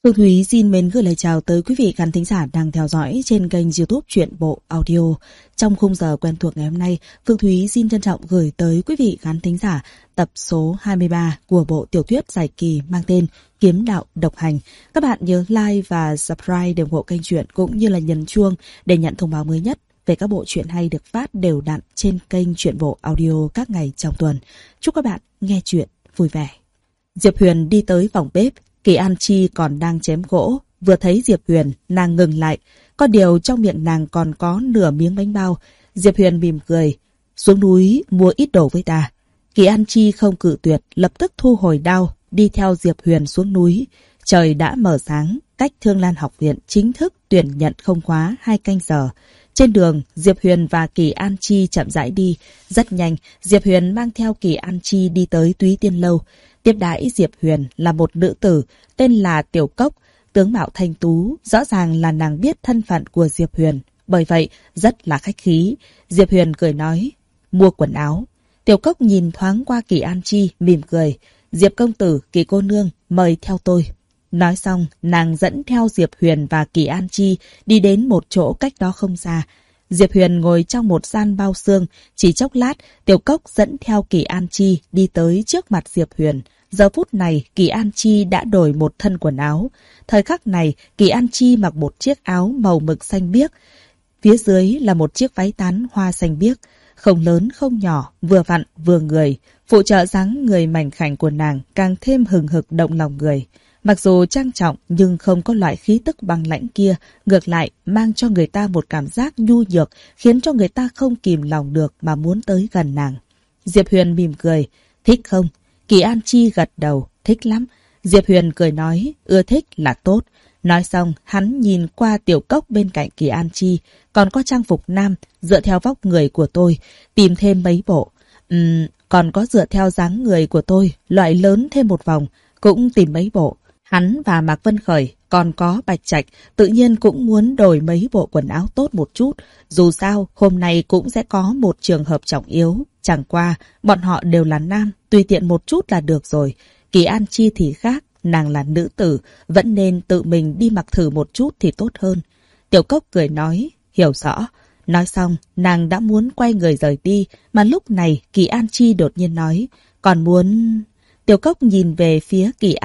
Phương Thúy xin mến gửi lời chào tới quý vị khán thính giả đang theo dõi trên kênh YouTube Truyện Bộ Audio. Trong khung giờ quen thuộc ngày hôm nay, Phương Thúy xin trân trọng gửi tới quý vị khán thính giả tập số 23 của bộ tiểu thuyết dài kỳ mang tên Kiếm Đạo Độc Hành. Các bạn nhớ like và subscribe để ủng hộ kênh truyện cũng như là nhấn chuông để nhận thông báo mới nhất về các bộ truyện hay được phát đều đặn trên kênh Truyện Bộ Audio các ngày trong tuần. Chúc các bạn nghe truyện vui vẻ. Diệp Huyền đi tới phòng bếp. Kỳ An Chi còn đang chém gỗ, vừa thấy Diệp Huyền, nàng ngừng lại, có điều trong miệng nàng còn có nửa miếng bánh bao. Diệp Huyền mỉm cười, xuống núi mua ít đồ với ta. Kỳ An Chi không cự tuyệt, lập tức thu hồi đao, đi theo Diệp Huyền xuống núi. Trời đã mở sáng, cách Thương Lan học viện chính thức tuyển nhận không quá 2 canh giờ. Trên đường, Diệp Huyền và Kỳ An Chi chậm rãi đi. Rất nhanh, Diệp Huyền mang theo Kỳ An Chi đi tới Túy Tiên Lâu. Tiếp đãi Diệp Huyền là một nữ tử tên là Tiểu Cốc, tướng mạo thanh tú, rõ ràng là nàng biết thân phận của Diệp Huyền, bởi vậy rất là khách khí. Diệp Huyền cười nói, mua quần áo. Tiểu Cốc nhìn thoáng qua Kỳ An Chi, mỉm cười, Diệp công tử, Kỳ cô nương, mời theo tôi. Nói xong, nàng dẫn theo Diệp Huyền và Kỳ An Chi đi đến một chỗ cách đó không xa. Diệp Huyền ngồi trong một gian bao xương, chỉ chốc lát, Tiểu Cốc dẫn theo Kỳ An Chi đi tới trước mặt Diệp Huyền. Giờ phút này, Kỳ An Chi đã đổi một thân quần áo. Thời khắc này, Kỳ An Chi mặc một chiếc áo màu mực xanh biếc. Phía dưới là một chiếc váy tán hoa xanh biếc, không lớn không nhỏ, vừa vặn vừa người. Phụ trợ dáng người mảnh khảnh của nàng càng thêm hừng hực động lòng người. Mặc dù trang trọng nhưng không có loại khí tức băng lãnh kia, ngược lại mang cho người ta một cảm giác nhu nhược, khiến cho người ta không kìm lòng được mà muốn tới gần nàng. Diệp Huyền mỉm cười, thích không? Kỳ An Chi gật đầu, thích lắm. Diệp Huyền cười nói, ưa thích là tốt. Nói xong, hắn nhìn qua Tiểu Cốc bên cạnh Kỳ An Chi, còn có trang phục nam, dựa theo vóc người của tôi, tìm thêm mấy bộ. Còn có dựa theo dáng người của tôi, loại lớn thêm một vòng, cũng tìm mấy bộ. Hắn và Mạc Vân Khởi, còn có Bạch Trạch, tự nhiên cũng muốn đổi mấy bộ quần áo tốt một chút. Dù sao, hôm nay cũng sẽ có một trường hợp trọng yếu. Chẳng qua, bọn họ đều là nam, tùy tiện một chút là được rồi. Kỳ An Chi thì khác, nàng là nữ tử, vẫn nên tự mình đi mặc thử một chút thì tốt hơn. Tiểu Cốc cười nói, hiểu rõ. Nói xong, nàng đã muốn quay người rời đi, mà lúc này Kỳ An Chi đột nhiên nói, còn muốn... Tiểu Cốc nhìn về phía Kỳ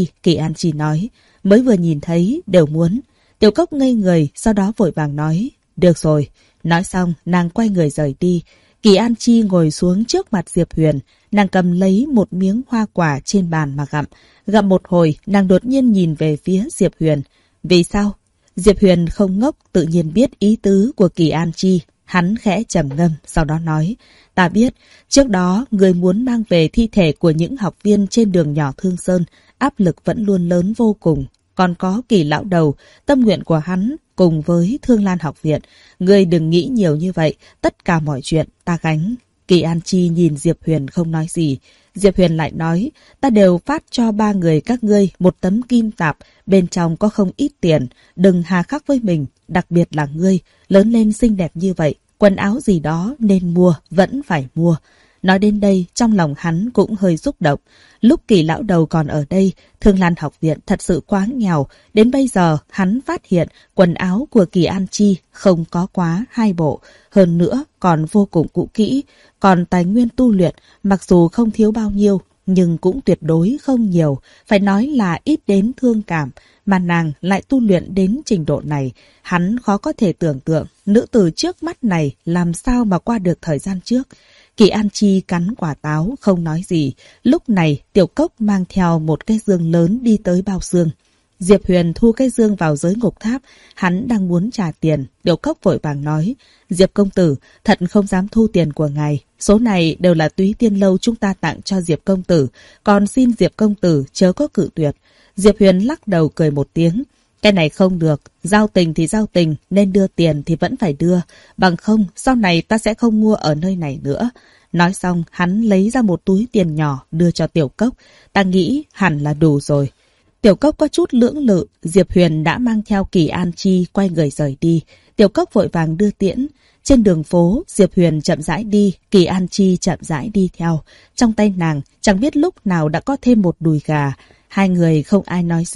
An Chi nói, mới vừa nhìn thấy, đều muốn. Tiểu Cốc ngây người, sau đó vội vàng nói, được rồi. Nói xong, nàng quay người rời đi. Kỳ An Chi ngồi xuống trước mặt Diệp Huyền, nàng cầm lấy một miếng hoa quả trên bàn mà gặm. Gặm một hồi, nàng đột nhiên nhìn về phía Diệp Huyền. Vì sao? Diệp Huyền không ngốc, tự nhiên biết ý tứ của Kỳ An Chi. Hắn khẽ trầm ngâm, sau đó nói, ta biết, trước đó người muốn mang về thi thể của những học viên trên đường nhỏ Thương Sơn, áp lực vẫn luôn lớn vô cùng. Còn có Kỳ lão đầu, tâm nguyện của hắn cùng với Thương Lan học viện. Ngươi đừng nghĩ nhiều như vậy, tất cả mọi chuyện ta gánh. Kỳ An Chi nhìn Diệp Huyền không nói gì. Diệp Huyền lại nói, ta đều phát cho 3 người các ngươi một tấm kim tạp, bên trong có không ít tiền, đừng hà khắc với mình, đặc biệt là ngươi, lớn lên xinh đẹp như vậy, quần áo gì đó nên mua, vẫn phải mua. Nói đến đây, trong lòng hắn cũng hơi xúc động. Lúc Kỳ lão đầu còn ở đây, Thương Lan học viện thật sự quá nghèo. Đến bây giờ, hắn phát hiện quần áo của Kỳ An Chi không có quá 2 bộ. Hơn nữa, còn vô cùng cũ kỹ. Còn tài nguyên tu luyện, mặc dù không thiếu bao nhiêu, nhưng cũng tuyệt đối không nhiều. Phải nói là ít đến thương cảm. Mà nàng lại tu luyện đến trình độ này. Hắn khó có thể tưởng tượng, nữ tử trước mắt này làm sao mà qua được thời gian trước. Kỳ An Chi cắn quả táo, không nói gì. Lúc này, Tiểu Cốc mang theo một cái dương lớn đi tới bao xương. Diệp Huyền thu cái dương vào giới ngục tháp, hắn đang muốn trả tiền. Tiểu Cốc vội vàng nói, Diệp công tử, thật không dám thu tiền của ngài. Số này đều là Túy Tiên Lâu chúng ta tặng cho Diệp công tử, còn xin Diệp công tử chớ có cự tuyệt. Diệp Huyền lắc đầu cười một tiếng. Cái này không được, giao tình thì giao tình, nên đưa tiền thì vẫn phải đưa. Bằng không, sau này ta sẽ không mua ở nơi này nữa. Nói xong, hắn lấy ra một túi tiền nhỏ đưa cho Tiểu Cốc. Ta nghĩ hẳn là đủ rồi. Tiểu Cốc có chút lưỡng lự, Diệp Huyền đã mang theo Kỳ An Chi quay người rời đi. Tiểu Cốc vội vàng đưa tiễn. Trên đường phố, Diệp Huyền chậm rãi đi, Kỳ An Chi chậm rãi đi theo. Trong tay nàng, chẳng biết lúc nào đã có thêm một đùi gà. Hai người không ai nói gì.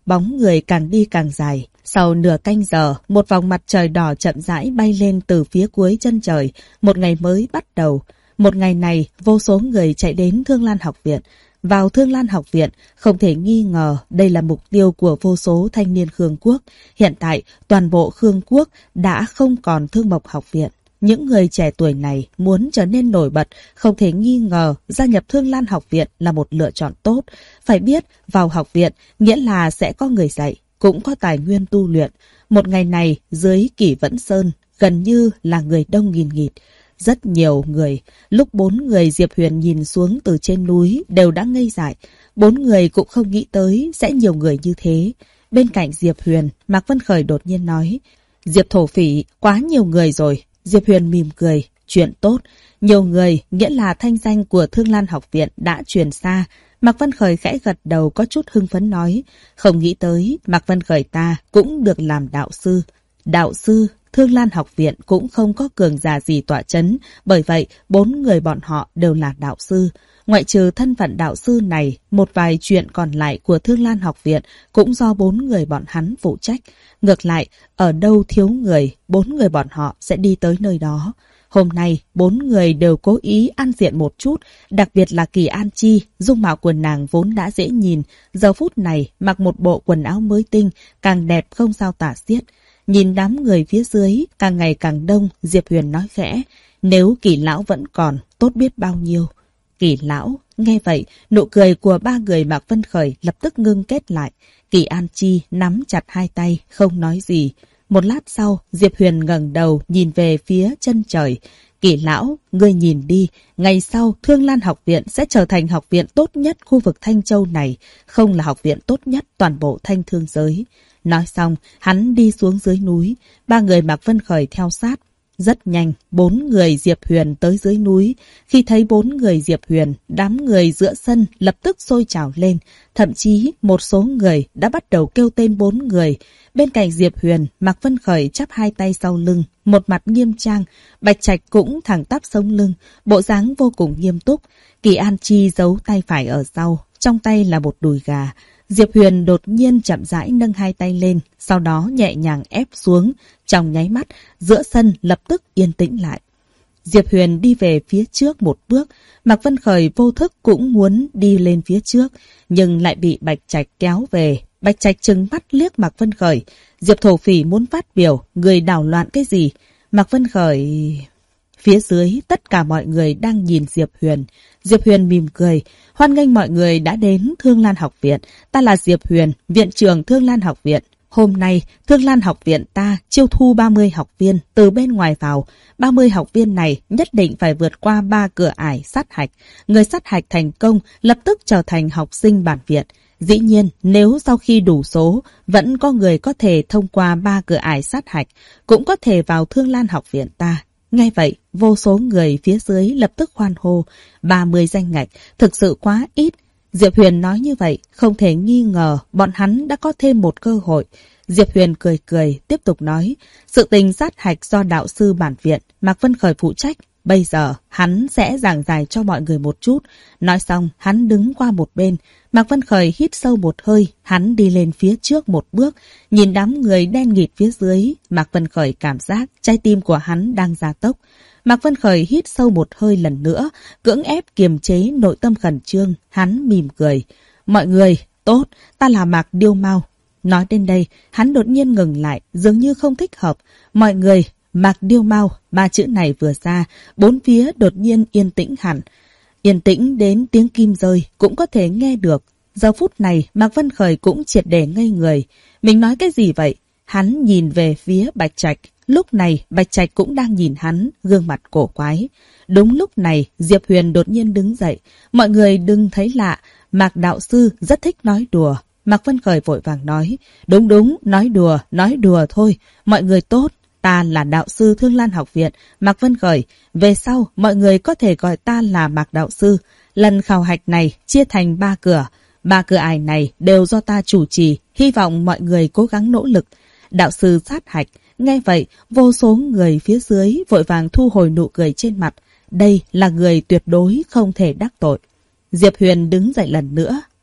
bóng người càng đi càng dài. Sau nửa canh giờ, một vòng mặt trời đỏ chậm rãi bay lên từ phía cuối chân trời. Một ngày mới bắt đầu. Một ngày này, vô số người chạy đến Thương Lan Học Viện. Vào Thương Lan Học Viện, không thể nghi ngờ đây là mục tiêu của vô số thanh niên Khương Quốc. Hiện tại, toàn bộ Khương Quốc đã không còn Thương Mộc Học Viện. Những người trẻ tuổi này muốn trở nên nổi bật, không thể nghi ngờ gia nhập Thương Lan Học Viện là một lựa chọn tốt. Phải biết, vào học viện nghĩa là sẽ có người dạy, cũng có tài nguyên tu luyện. Một ngày này, dưới Kỷ Vẫn Sơn, gần như là người đông nghìn nghịt. Rất nhiều người, lúc 4 người Diệp Huyền nhìn xuống từ trên núi đều đã ngây dại. 4 người cũng không nghĩ tới sẽ nhiều người như thế. Bên cạnh Diệp Huyền, Mạc Vân Khởi đột nhiên nói, Diệp thổ phỉ, quá nhiều người rồi. Diệp Huyền mỉm cười, chuyện tốt. Nhiều người, nghĩa là thanh danh của Thương Lan Học Viện đã truyền xa. Mạc Vân Khởi khẽ gật đầu có chút hưng phấn nói, không nghĩ tới Mạc Vân Khởi ta cũng được làm đạo sư. Đạo sư, Thương Lan Học Viện cũng không có cường giả gì tọa chấn, bởi vậy 4 người bọn họ đều là đạo sư. Ngoại trừ thân phận đạo sư này, một vài chuyện còn lại của Thương Lan Học Viện cũng do 4 người bọn hắn phụ trách. Ngược lại, ở đâu thiếu người, 4 người bọn họ sẽ đi tới nơi đó. Hôm nay, 4 người đều cố ý ăn diện một chút, đặc biệt là Kỳ An Chi, dung mạo của nàng vốn đã dễ nhìn, giờ phút này mặc một bộ quần áo mới tinh, càng đẹp không sao tả xiết. Nhìn đám người phía dưới, càng ngày càng đông, Diệp Huyền nói khẽ, nếu Kỳ lão vẫn còn, tốt biết bao nhiêu. Kỳ lão, nghe vậy, nụ cười của 3 người Mạc Vân Khởi lập tức ngưng kết lại. Kỳ An Chi nắm chặt hai tay, không nói gì. Một lát sau, Diệp Huyền ngẩng đầu nhìn về phía chân trời. Kỳ lão, ngươi nhìn đi, ngày sau Thương Lan Học Viện sẽ trở thành học viện tốt nhất khu vực Thanh Châu này, không là học viện tốt nhất toàn bộ Thanh Thương giới. Nói xong, hắn đi xuống dưới núi, 3 người Mạc Vân Khởi theo sát. Rất nhanh, 4 người Diệp Huyền tới dưới núi. Khi thấy 4 người Diệp Huyền, đám người giữa sân lập tức sôi trào lên. Thậm chí, một số người đã bắt đầu kêu tên 4 người. Bên cạnh Diệp Huyền, Mạc Vân Khởi chắp hai tay sau lưng, một mặt nghiêm trang. Bạch Trạch cũng thẳng tắp sống lưng, bộ dáng vô cùng nghiêm túc. Kỳ An Chi giấu tay phải ở sau, trong tay là một đùi gà. Diệp Huyền đột nhiên chậm rãi nâng hai tay lên, sau đó nhẹ nhàng ép xuống. Trong nháy mắt, giữa sân lập tức yên tĩnh lại. Diệp Huyền đi về phía trước một bước, Mạc Vân Khởi vô thức cũng muốn đi lên phía trước, nhưng lại bị Bạch Trạch kéo về. Bạch Trạch trừng mắt liếc Mạc Vân Khởi. Diệp thổ phỉ muốn phát biểu, người đảo loạn cái gì? Mạc Vân Khởi... Phía dưới, tất cả mọi người đang nhìn Diệp Huyền. Diệp Huyền mỉm cười. Hoan nghênh mọi người đã đến Thương Lan Học Viện. Ta là Diệp Huyền, viện trưởng Thương Lan Học Viện. Hôm nay, Thương Lan Học Viện ta chiêu thu 30 học viên từ bên ngoài vào. 30 học viên này nhất định phải vượt qua 3 cửa ải sát hạch. Người sát hạch thành công lập tức trở thành học sinh bản viện. Dĩ nhiên, nếu sau khi đủ số, vẫn có người có thể thông qua 3 cửa ải sát hạch, cũng có thể vào Thương Lan Học Viện ta. Nghe vậy, vô số người phía dưới lập tức hoan hô. 30 danh ngạch, thực sự quá ít. Diệp Huyền nói như vậy, không thể nghi ngờ bọn hắn đã có thêm một cơ hội. Diệp Huyền cười cười, tiếp tục nói, sự tình sát hạch do đạo sư bản viện, Mạc Vân Khởi phụ trách. Bây giờ, hắn sẽ giảng giải cho mọi người một chút. Nói xong, hắn đứng qua một bên. Mạc Vân Khởi hít sâu một hơi, hắn đi lên phía trước một bước. Nhìn đám người đen nghịt phía dưới, Mạc Vân Khởi cảm giác trái tim của hắn đang gia tốc. Mạc Vân Khởi hít sâu một hơi lần nữa, cưỡng ép kiềm chế nội tâm khẩn trương, hắn mỉm cười. Mọi người, tốt, ta là Mạc Điêu Mao. Nói đến đây, hắn đột nhiên ngừng lại, dường như không thích hợp. Mọi người, Mạc Điêu Mao, 3 chữ này vừa ra, bốn phía đột nhiên yên tĩnh hẳn. Yên tĩnh đến tiếng kim rơi cũng có thể nghe được. Giờ phút này, Mạc Vân Khởi cũng triệt để ngây người. Mình nói cái gì vậy? Hắn nhìn về phía Bạch Trạch. Lúc này, Bạch Trạch cũng đang nhìn hắn, gương mặt cổ quái. Đúng lúc này, Diệp Huyền đột nhiên đứng dậy. Mọi người đừng thấy lạ, Mạc đạo sư rất thích nói đùa. Mạc Vân Khởi vội vàng nói, đúng, nói đùa thôi, mọi người tốt. Ta là đạo sư Thương Lan Học Viện, Mạc Vân Khởi. Về sau, mọi người có thể gọi ta là Mạc đạo sư. Lần khảo hạch này chia thành 3 cửa. 3 cửa ải này đều do ta chủ trì, hy vọng mọi người cố gắng nỗ lực. Đạo sư sát hạch. Nghe vậy, vô số người phía dưới vội vàng thu hồi nụ cười trên mặt. Đây là người tuyệt đối không thể đắc tội. Diệp Huyền đứng dậy lần nữa.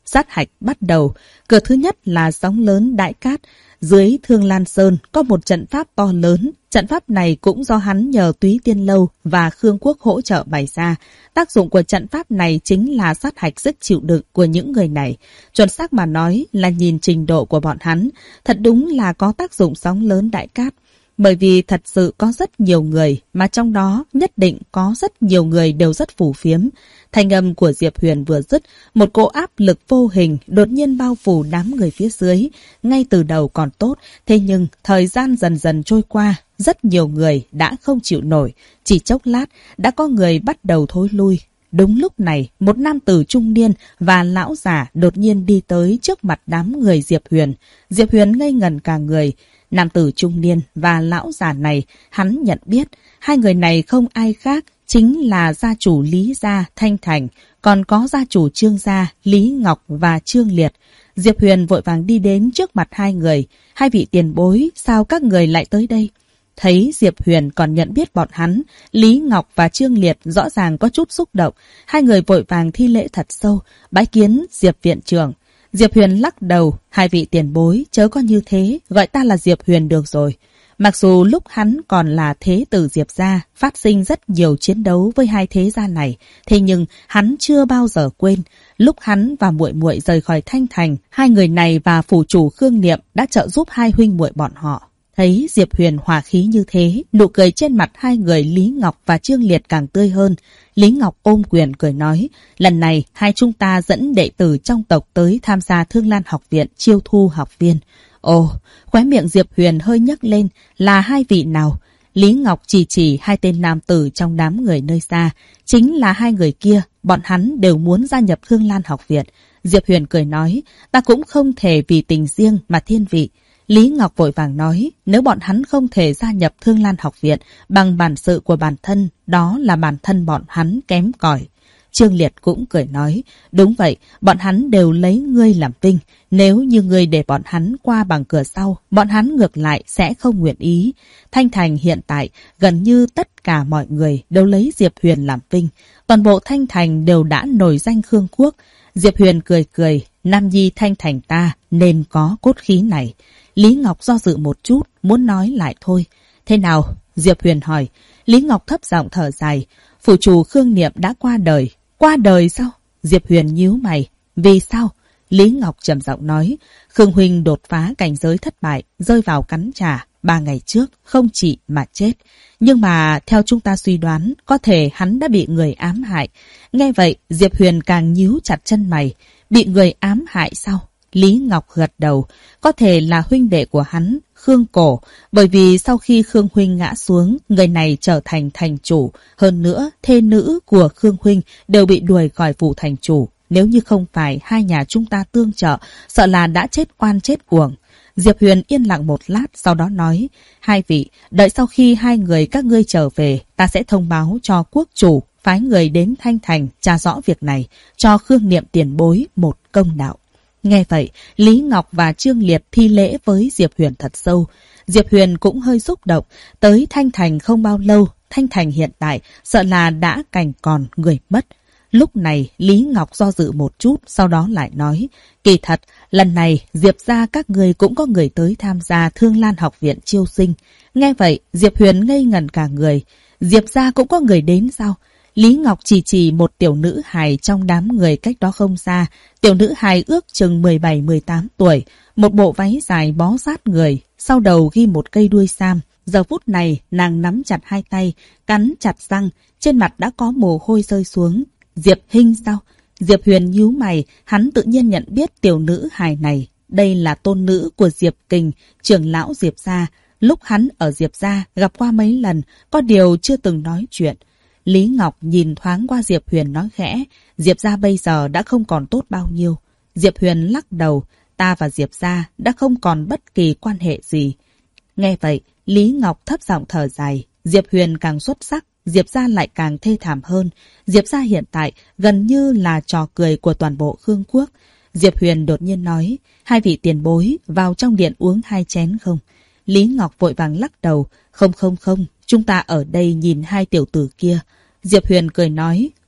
Sát hạch bắt đầu. Cửa thứ nhất là sóng lớn Đại Cát. Dưới Thương Lan Sơn có một trận pháp to lớn. Trận pháp này cũng do hắn nhờ Túy Tiên Lâu và Khương Quốc hỗ trợ bày ra. Tác dụng của trận pháp này chính là sát hạch sức chịu đựng của những người này. Chuẩn xác mà nói là nhìn trình độ của bọn hắn. Thật đúng là có tác dụng sóng lớn Đại Cát. Bởi vì thật sự có rất nhiều người, mà trong đó nhất định có rất nhiều người đều rất phù phiếm. Thanh âm của Diệp Huyền vừa dứt, một cỗ áp lực vô hình đột nhiên bao phủ đám người phía dưới. Ngay từ đầu còn tốt, thế nhưng thời gian dần dần trôi qua, rất nhiều người đã không chịu nổi. Chỉ chốc lát, đã có người bắt đầu thối lui. Đúng lúc này, một nam tử trung niên và lão già đột nhiên đi tới trước mặt đám người Diệp Huyền. Diệp Huyền ngây ngẩn cả người. Nam tử trung niên và lão già này, hắn nhận biết, hai người này không ai khác, chính là gia chủ Lý gia Thanh Thành, còn có gia chủ Trương gia Lý Ngọc và Trương Liệt. Diệp Huyền vội vàng đi đến trước mặt hai người. Hai vị tiền bối, sao các người lại tới đây? Thấy Diệp Huyền còn nhận biết bọn hắn, Lý Ngọc và Trương Liệt rõ ràng có chút xúc động. Hai người vội vàng thi lễ thật sâu, bái kiến Diệp viện trưởng. Diệp Huyền lắc đầu, hai vị tiền bối chớ có như thế, gọi ta là Diệp Huyền được rồi. Mặc dù lúc hắn còn là thế tử Diệp gia, phát sinh rất nhiều chiến đấu với hai thế gia này, thế nhưng hắn chưa bao giờ quên, lúc hắn và muội muội rời khỏi Thanh Thành, hai người này và phủ chủ Khương Niệm đã trợ giúp hai huynh muội bọn họ. Thấy Diệp Huyền hòa khí như thế, nụ cười trên mặt hai người Lý Ngọc và Trương Liệt càng tươi hơn. Lý Ngọc ôm quyền cười nói, lần này hai chúng ta dẫn đệ tử trong tộc tới tham gia Thương Lan học viện chiêu thu học viên. Ồ, khóe miệng Diệp Huyền hơi nhấc lên, là hai vị nào? Lý Ngọc chỉ hai tên nam tử trong đám người nơi xa, chính là hai người kia, bọn hắn đều muốn gia nhập Thương Lan học viện. Diệp Huyền cười nói, ta cũng không thể vì tình riêng mà thiên vị. Lý Ngọc vội vàng nói, nếu bọn hắn không thể gia nhập Thương Lan học viện bằng bản sự của bản thân, đó là bản thân bọn hắn kém cỏi. Trương Liệt cũng cười nói, đúng vậy, bọn hắn đều lấy ngươi làm vinh. Nếu như ngươi để bọn hắn qua bằng cửa sau, bọn hắn ngược lại sẽ không nguyện ý. Thanh Thành hiện tại, gần như tất cả mọi người đều lấy Diệp Huyền làm vinh. Toàn bộ Thanh Thành đều đã nổi danh Khương Quốc. Diệp Huyền cười, nam nhi Thanh Thành ta nên có cốt khí này. Lý Ngọc do dự một chút, muốn nói lại thôi. Thế nào? Diệp Huyền hỏi. Lý Ngọc thấp giọng thở dài. Phủ chủ Khương Niệm đã qua đời. Qua đời sao? Diệp Huyền nhíu mày. Vì sao? Lý Ngọc trầm giọng nói. Khương huynh đột phá cảnh giới thất bại, rơi vào cắn trả. 3 ngày trước, không trị mà chết. Nhưng mà theo chúng ta suy đoán, có thể hắn đã bị người ám hại. Nghe vậy, Diệp Huyền càng nhíu chặt chân mày. Bị người ám hại sao? Lý Ngọc gật đầu, có thể là huynh đệ của hắn, Khương Cổ, bởi vì sau khi Khương huynh ngã xuống, người này trở thành thành chủ. Hơn nữa, thê nữ của Khương huynh đều bị đuổi khỏi phủ thành chủ. Nếu như không phải hai nhà chúng ta tương trợ, sợ là đã chết oan chết uổng. Diệp Huyền yên lặng một lát, sau đó nói, hai vị, đợi sau khi hai người các ngươi trở về, ta sẽ thông báo cho quốc chủ, phái người đến Thanh Thành tra rõ việc này, cho Khương Niệm tiền bối một công đạo. Nghe vậy, Lý Ngọc và Trương Liệt thi lễ với Diệp Huyền thật sâu. Diệp Huyền cũng hơi xúc động, tới Thanh Thành không bao lâu, Thanh Thành hiện tại sợ là đã cảnh còn người mất. Lúc này, Lý Ngọc do dự một chút, sau đó lại nói, kỳ thật, lần này Diệp gia các người cũng có người tới tham gia Thương Lan học viện chiêu sinh. Nghe vậy, Diệp Huyền ngây ngẩn cả người. Diệp gia cũng có người đến sao? Lý Ngọc chỉ một tiểu nữ hài trong đám người cách đó không xa. Tiểu nữ hài ước chừng 17-18 tuổi, một bộ váy dài bó sát người, sau đầu ghi một cây đuôi sam. Giờ phút này, nàng nắm chặt hai tay, cắn chặt răng, trên mặt đã có mồ hôi rơi xuống. Diệp Hinh sao? Diệp Huyền nhíu mày, hắn tự nhiên nhận biết tiểu nữ hài này. Đây là tôn nữ của Diệp Kình, trưởng lão Diệp gia. Lúc hắn ở Diệp gia gặp qua mấy lần, có điều chưa từng nói chuyện. Lý Ngọc nhìn thoáng qua Diệp Huyền nói khẽ, Diệp gia bây giờ đã không còn tốt bao nhiêu. Diệp Huyền lắc đầu, ta và Diệp gia đã không còn bất kỳ quan hệ gì. Nghe vậy, Lý Ngọc thấp giọng thở dài, Diệp Huyền càng xuất sắc, Diệp gia lại càng thê thảm hơn. Diệp gia hiện tại gần như là trò cười của toàn bộ Khương Quốc. Diệp Huyền đột nhiên nói, hai vị tiền bối vào trong điện uống 2 chén không? Lý Ngọc vội vàng lắc đầu, không, chúng ta ở đây nhìn hai tiểu tử kia. Diệp Huyền cười nói,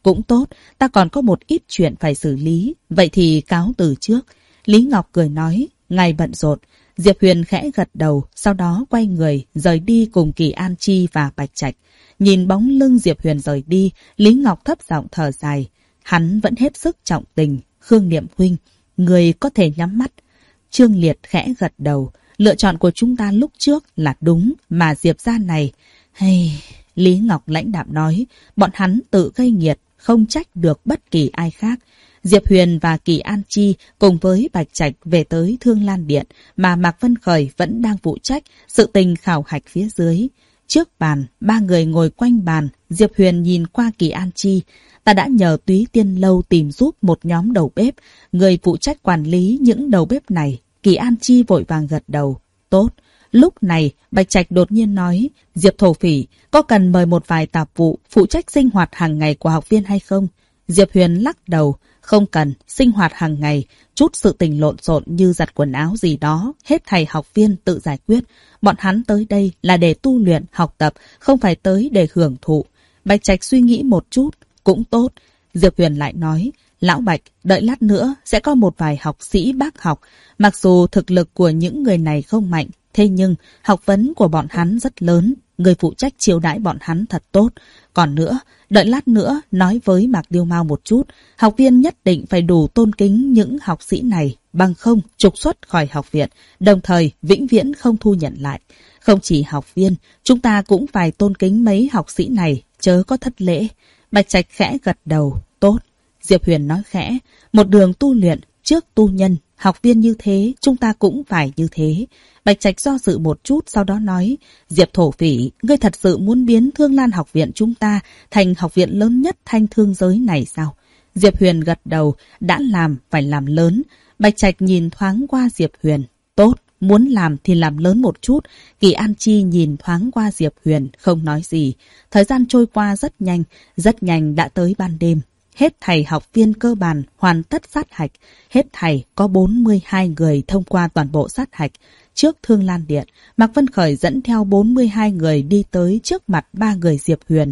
cũng tốt, ta còn có một ít chuyện phải xử lý, vậy thì cáo từ trước. Lý Ngọc cười nói, ngài bận rộn. Diệp Huyền khẽ gật đầu, sau đó quay người, rời đi cùng Kỳ An Chi và Bạch Trạch. Nhìn bóng lưng Diệp Huyền rời đi, Lý Ngọc thấp giọng thở dài. Hắn vẫn hết sức trọng tình. Khương Niệm huynh, người có thể nhắm mắt. Trương Liệt khẽ gật đầu. Lựa chọn của chúng ta lúc trước là đúng, mà Diệp gia này... Lý Ngọc lãnh đạm nói, bọn hắn tự gây nghiệt, không trách được bất kỳ ai khác. Diệp Huyền và Kỳ An Chi cùng với Bạch Trạch về tới Thương Lan Điện, mà Mạc Vân Khởi vẫn đang phụ trách sự tình khảo hạch phía dưới. Trước bàn, ba người ngồi quanh bàn, Diệp Huyền nhìn qua Kỳ An Chi. Ta đã nhờ Túy Tiên Lâu tìm giúp một nhóm đầu bếp, người phụ trách quản lý những đầu bếp này. Kỳ An Chi vội vàng gật đầu. Tốt. Lúc này, Bạch Trạch đột nhiên nói, Diệp thổ phỉ, có cần mời một vài tạp vụ phụ trách sinh hoạt hàng ngày của học viên hay không? Diệp Huyền lắc đầu, không cần, sinh hoạt hàng ngày, chút sự tình lộn xộn như giặt quần áo gì đó, hết thầy học viên tự giải quyết. Bọn hắn tới đây là để tu luyện, học tập, không phải tới để hưởng thụ. Bạch Trạch suy nghĩ một chút, cũng tốt. Diệp Huyền lại nói, Lão Bạch, đợi lát nữa sẽ có một vài học sĩ bác học. Mặc dù thực lực của những người này không mạnh, thế nhưng học vấn của bọn hắn rất lớn. Người phụ trách chiêu đãi bọn hắn thật tốt. Còn nữa, đợi lát nữa nói với Mạc Điêu Mao một chút. Học viên nhất định phải đủ tôn kính những học sĩ này, bằng không trục xuất khỏi học viện, đồng thời vĩnh viễn không thu nhận lại. Không chỉ học viên, chúng ta cũng phải tôn kính mấy học sĩ này, chớ có thất lễ. Bạch Trạch khẽ gật đầu, tốt. Diệp Huyền nói khẽ, một đường tu luyện, trước tu nhân, học viên như thế, chúng ta cũng phải như thế. Bạch Trạch do dự một chút, sau đó nói, Diệp thổ phỉ, ngươi thật sự muốn biến Thương Lan học viện chúng ta thành học viện lớn nhất thanh thương giới này sao? Diệp Huyền gật đầu, đã làm, phải làm lớn. Bạch Trạch nhìn thoáng qua Diệp Huyền, tốt, muốn làm thì làm lớn một chút. Kỳ An Chi nhìn thoáng qua Diệp Huyền, không nói gì. Thời gian trôi qua rất nhanh đã tới ban đêm. Hết thầy học viên cơ bản hoàn tất sát hạch. Hết thầy có 42 người thông qua toàn bộ sát hạch. Trước Thương Lan Điện, Mạc Vân Khởi dẫn theo 42 người đi tới trước mặt ba người Diệp Huyền.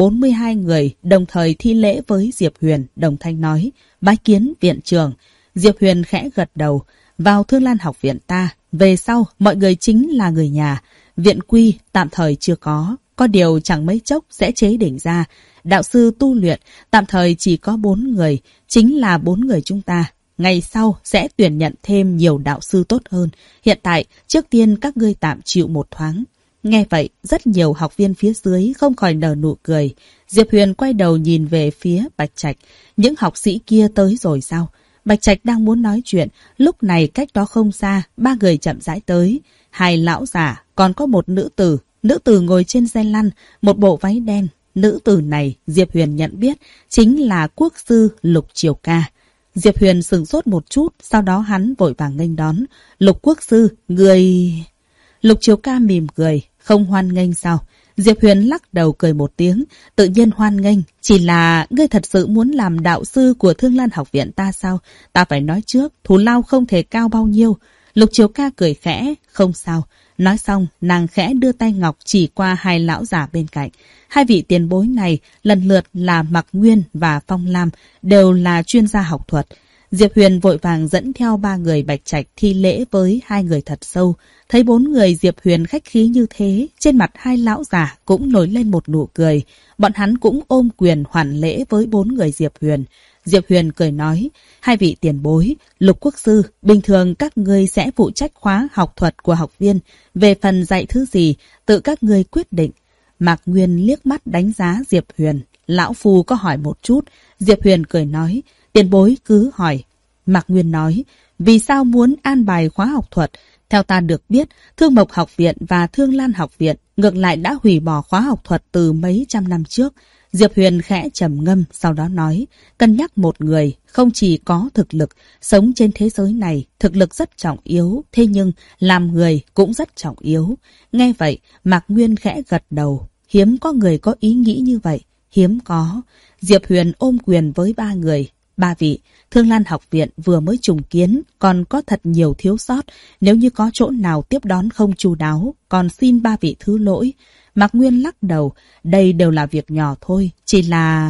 42 người đồng thời thi lễ với Diệp Huyền, đồng thanh nói, bái kiến viện trưởng. Diệp Huyền khẽ gật đầu, vào Thương Lan học viện ta, về sau mọi người chính là người nhà. Viện quy tạm thời chưa có điều chẳng mấy chốc sẽ chế định ra. Đạo sư tu luyện tạm thời chỉ có 4 người, chính là 4 người chúng ta. Ngày sau sẽ tuyển nhận thêm nhiều đạo sư tốt hơn. Hiện tại, trước tiên các ngươi tạm chịu một thoáng. Nghe vậy, rất nhiều học viên phía dưới không khỏi nở nụ cười. Diệp Huyền quay đầu nhìn về phía Bạch Trạch. Những học sĩ kia tới rồi sao? Bạch Trạch đang muốn nói chuyện, lúc này cách đó không xa, ba người chậm rãi tới. 2 lão già, còn có một nữ tử. Nữ tử ngồi trên xe lăn, một bộ váy đen. Nữ tử này, Diệp Huyền nhận biết, chính là quốc sư Lục Triều Ca. Diệp Huyền sửng sốt một chút, sau đó hắn vội vàng nghênh đón. Lục quốc sư, người... Lục Triều Ca mỉm cười, không hoan nghênh sao? Diệp Huyền lắc đầu cười một tiếng, tự nhiên hoan nghênh. Chỉ là ngươi thật sự muốn làm đạo sư của Thương Lan học viện ta sao? Ta phải nói trước, thù lao không thể cao bao nhiêu. Lục Triều Ca cười khẽ, không sao. Nói xong, nàng khẽ đưa tay ngọc chỉ qua 2 lão già bên cạnh. 2 vị tiền bối này, lần lượt là Mạc Nguyên và Phong Lam, đều là chuyên gia học thuật. Diệp Huyền vội vàng dẫn theo 3 người Bạch Trạch thi lễ với 2 người thật sâu. Thấy 4 người Diệp Huyền khách khí như thế, trên mặt 2 lão già cũng nổi lên một nụ cười. Bọn hắn cũng ôm quyền hoàn lễ với 4 người Diệp Huyền. Diệp Huyền cười nói, 2 vị tiền bối, Lục quốc sư, bình thường các ngươi sẽ phụ trách khóa học thuật của học viên. Về phần dạy thứ gì, tự các ngươi quyết định. Mạc Nguyên liếc mắt đánh giá Diệp Huyền. Lão phu có hỏi một chút. Diệp Huyền cười nói, tiền bối cứ hỏi. Mạc Nguyên nói, vì sao muốn an bài khóa học thuật? Theo ta được biết, Thương Mộc học viện và Thương Lan học viện ngược lại đã hủy bỏ khóa học thuật từ mấy trăm năm trước. Diệp Huyền khẽ trầm ngâm, sau đó nói, cân nhắc một người không chỉ có thực lực, sống trên thế giới này, thực lực rất trọng yếu, thế nhưng làm người cũng rất trọng yếu. Nghe vậy, Mạc Nguyên khẽ gật đầu, hiếm có người có ý nghĩ như vậy, hiếm có. Diệp Huyền ôm quyền với 3 người. 3 vị, Thương Lan học viện vừa mới trùng kiến, còn có thật nhiều thiếu sót. Nếu như có chỗ nào tiếp đón không chu đáo, còn xin 3 vị thứ lỗi. Mạc Nguyên lắc đầu, đây đều là việc nhỏ thôi, chỉ là...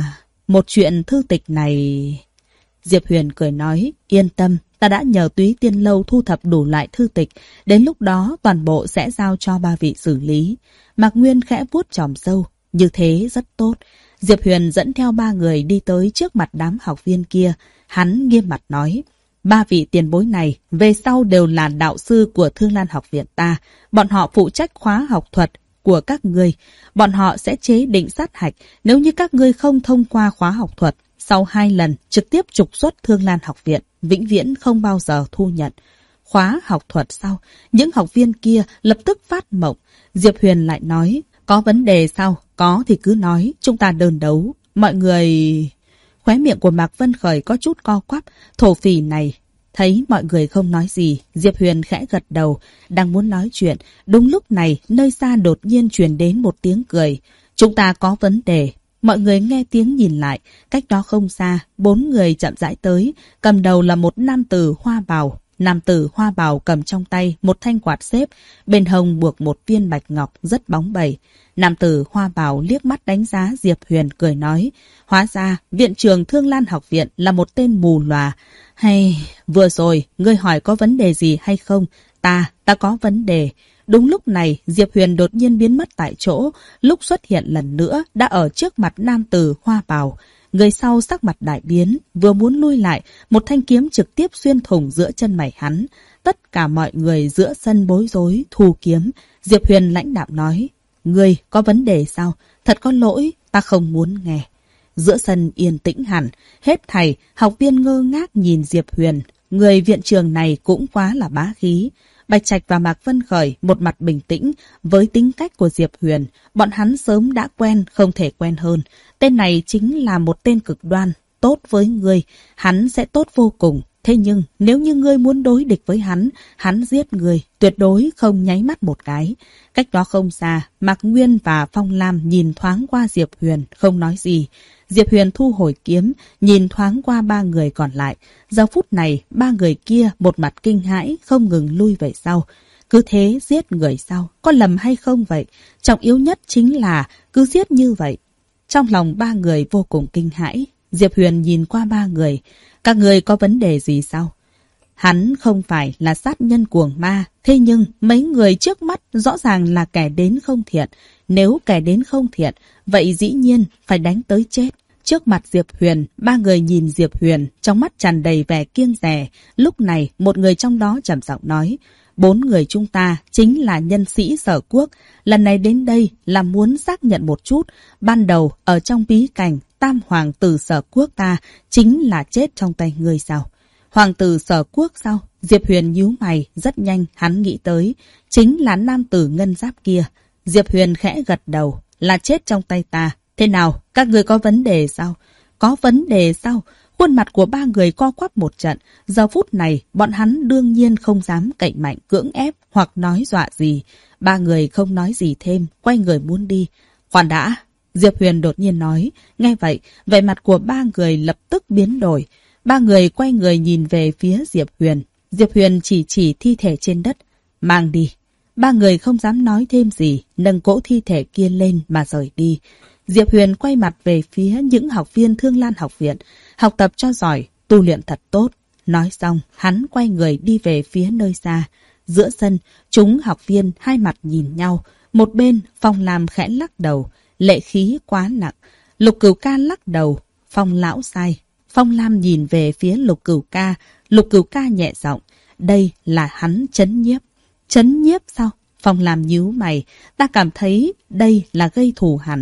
một chuyện thư tịch này... Diệp Huyền cười nói, yên tâm, ta đã nhờ Túy Tiên Lâu thu thập đủ loại thư tịch, đến lúc đó toàn bộ sẽ giao cho ba vị xử lý. Mạc Nguyên khẽ vuốt chòm râu, như thế rất tốt. Diệp Huyền dẫn theo ba người đi tới trước mặt đám học viên kia, hắn nghiêm mặt nói, ba vị tiền bối này về sau đều là đạo sư của Thương Lan học viện ta, bọn họ phụ trách khóa học thuật của các ngươi, bọn họ sẽ chế định sát hạch nếu như các ngươi không thông qua khóa học thuật. Sau 2 lần trực tiếp trục xuất Thương Lan học viện, vĩnh viễn không bao giờ thu nhận. Khóa học thuật sau, những học viên kia lập tức phát mộng. Diệp Huyền lại nói, có vấn đề sao? Có thì cứ nói, chúng ta đơn đấu. Mọi người... Khóe miệng của Mạc Vân Khởi có chút co quắp, thổ phỉ này. Thấy mọi người không nói gì, Diệp Huyền khẽ gật đầu, đang muốn nói chuyện. Đúng lúc này, nơi xa đột nhiên truyền đến một tiếng cười. Chúng ta có vấn đề. Mọi người nghe tiếng nhìn lại, cách đó không xa, 4 người chậm rãi tới, cầm đầu là một nam tử hoa bào. Nam tử hoa bào cầm trong tay một thanh quạt xếp, bên hông buộc một viên bạch ngọc rất bóng bẩy. Nam tử hoa bào liếc mắt đánh giá Diệp Huyền cười nói, hóa ra viện trưởng Thương Lan học viện là một tên mù lòa. Hay, vừa rồi, ngươi hỏi có vấn đề gì hay không? Ta có vấn đề. Đúng lúc này, Diệp Huyền đột nhiên biến mất tại chỗ, lúc xuất hiện lần nữa đã ở trước mặt nam tử hoa bào. Người sau sắc mặt đại biến, vừa muốn lui lại, một thanh kiếm trực tiếp xuyên thủng giữa chân mày hắn. Tất cả mọi người giữa sân bối rối, thu kiếm. Diệp Huyền lãnh đạm nói, ngươi có vấn đề sao? Thật có lỗi, ta không muốn nghe. Giữa sân yên tĩnh hẳn, hết thảy, học viên ngơ ngác nhìn Diệp Huyền. Người viện trường này cũng quá là bá khí. Bạch Trạch và Mạc Vân Khởi một mặt bình tĩnh, với tính cách của Diệp Huyền, bọn hắn sớm đã quen, không thể quen hơn. Tên này chính là một tên cực đoan, tốt với ngươi, hắn sẽ tốt vô cùng. Thế nhưng, nếu như ngươi muốn đối địch với hắn giết ngươi, tuyệt đối không nháy mắt một cái. Cách đó không xa, Mạc Nguyên và Phong Lam nhìn thoáng qua Diệp Huyền, không nói gì. Diệp Huyền thu hồi kiếm, nhìn thoáng qua 3 người còn lại. Giờ phút này, 3 người kia một mặt kinh hãi, không ngừng lui về sau. Cứ thế giết người sau, có lầm hay không vậy? Trọng yếu nhất chính là cứ giết như vậy. Trong lòng 3 người vô cùng kinh hãi. Diệp Huyền nhìn qua 3 người. Các người có vấn đề gì sao? Hắn không phải là sát nhân cuồng ma, thế nhưng mấy người trước mắt rõ ràng là kẻ đến không thiện. Nếu kẻ đến không thiện, vậy dĩ nhiên phải đánh tới chết. Trước mặt Diệp Huyền, 3 người nhìn Diệp Huyền, trong mắt tràn đầy vẻ kiêng dè. Lúc này, một người trong đó trầm giọng nói, 4 người chúng ta chính là nhân sĩ Sở Quốc. Lần này đến đây là muốn xác nhận một chút. Ban đầu, ở trong bí cảnh, Tam Hoàng tử Sở Quốc ta chính là chết trong tay người sao? Hoàng tử Sở Quốc sao? Diệp Huyền nhíu mày, rất nhanh hắn nghĩ tới, chính là nam tử ngân giáp kia. Diệp Huyền khẽ gật đầu, là chết trong tay ta. Thế nào, các người có vấn đề sao? Có vấn đề sao? Khuôn mặt của 3 người co quắp một trận. Giờ phút này, bọn hắn đương nhiên không dám cậy mạnh cưỡng ép hoặc nói dọa gì. 3 người không nói gì thêm, quay người muốn đi. Khoan đã! Diệp Huyền đột nhiên nói. Nghe vậy, vẻ mặt của 3 người lập tức biến đổi. 3 người quay người nhìn về phía Diệp Huyền. Diệp Huyền chỉ thi thể trên đất. Mang đi. 3 người không dám nói thêm gì, nâng cỗ thi thể kia lên mà rời đi. Diệp Huyền quay mặt về phía những học viên Thương Lan học viện. Học tập cho giỏi, tu luyện thật tốt. Nói xong, hắn quay người đi về phía nơi xa. Giữa sân, chúng học viên hai mặt nhìn nhau. Một bên, Phong Lam khẽ lắc đầu. Lệ khí quá nặng. Lục Cửu Ca lắc đầu. Phong lão sai. Phong Lam nhìn về phía Lục Cửu Ca. Lục Cửu Ca nhẹ giọng. Đây là hắn trấn nhiếp. Trấn nhiếp sao? Phong Lam nhíu mày. Ta cảm thấy đây là gây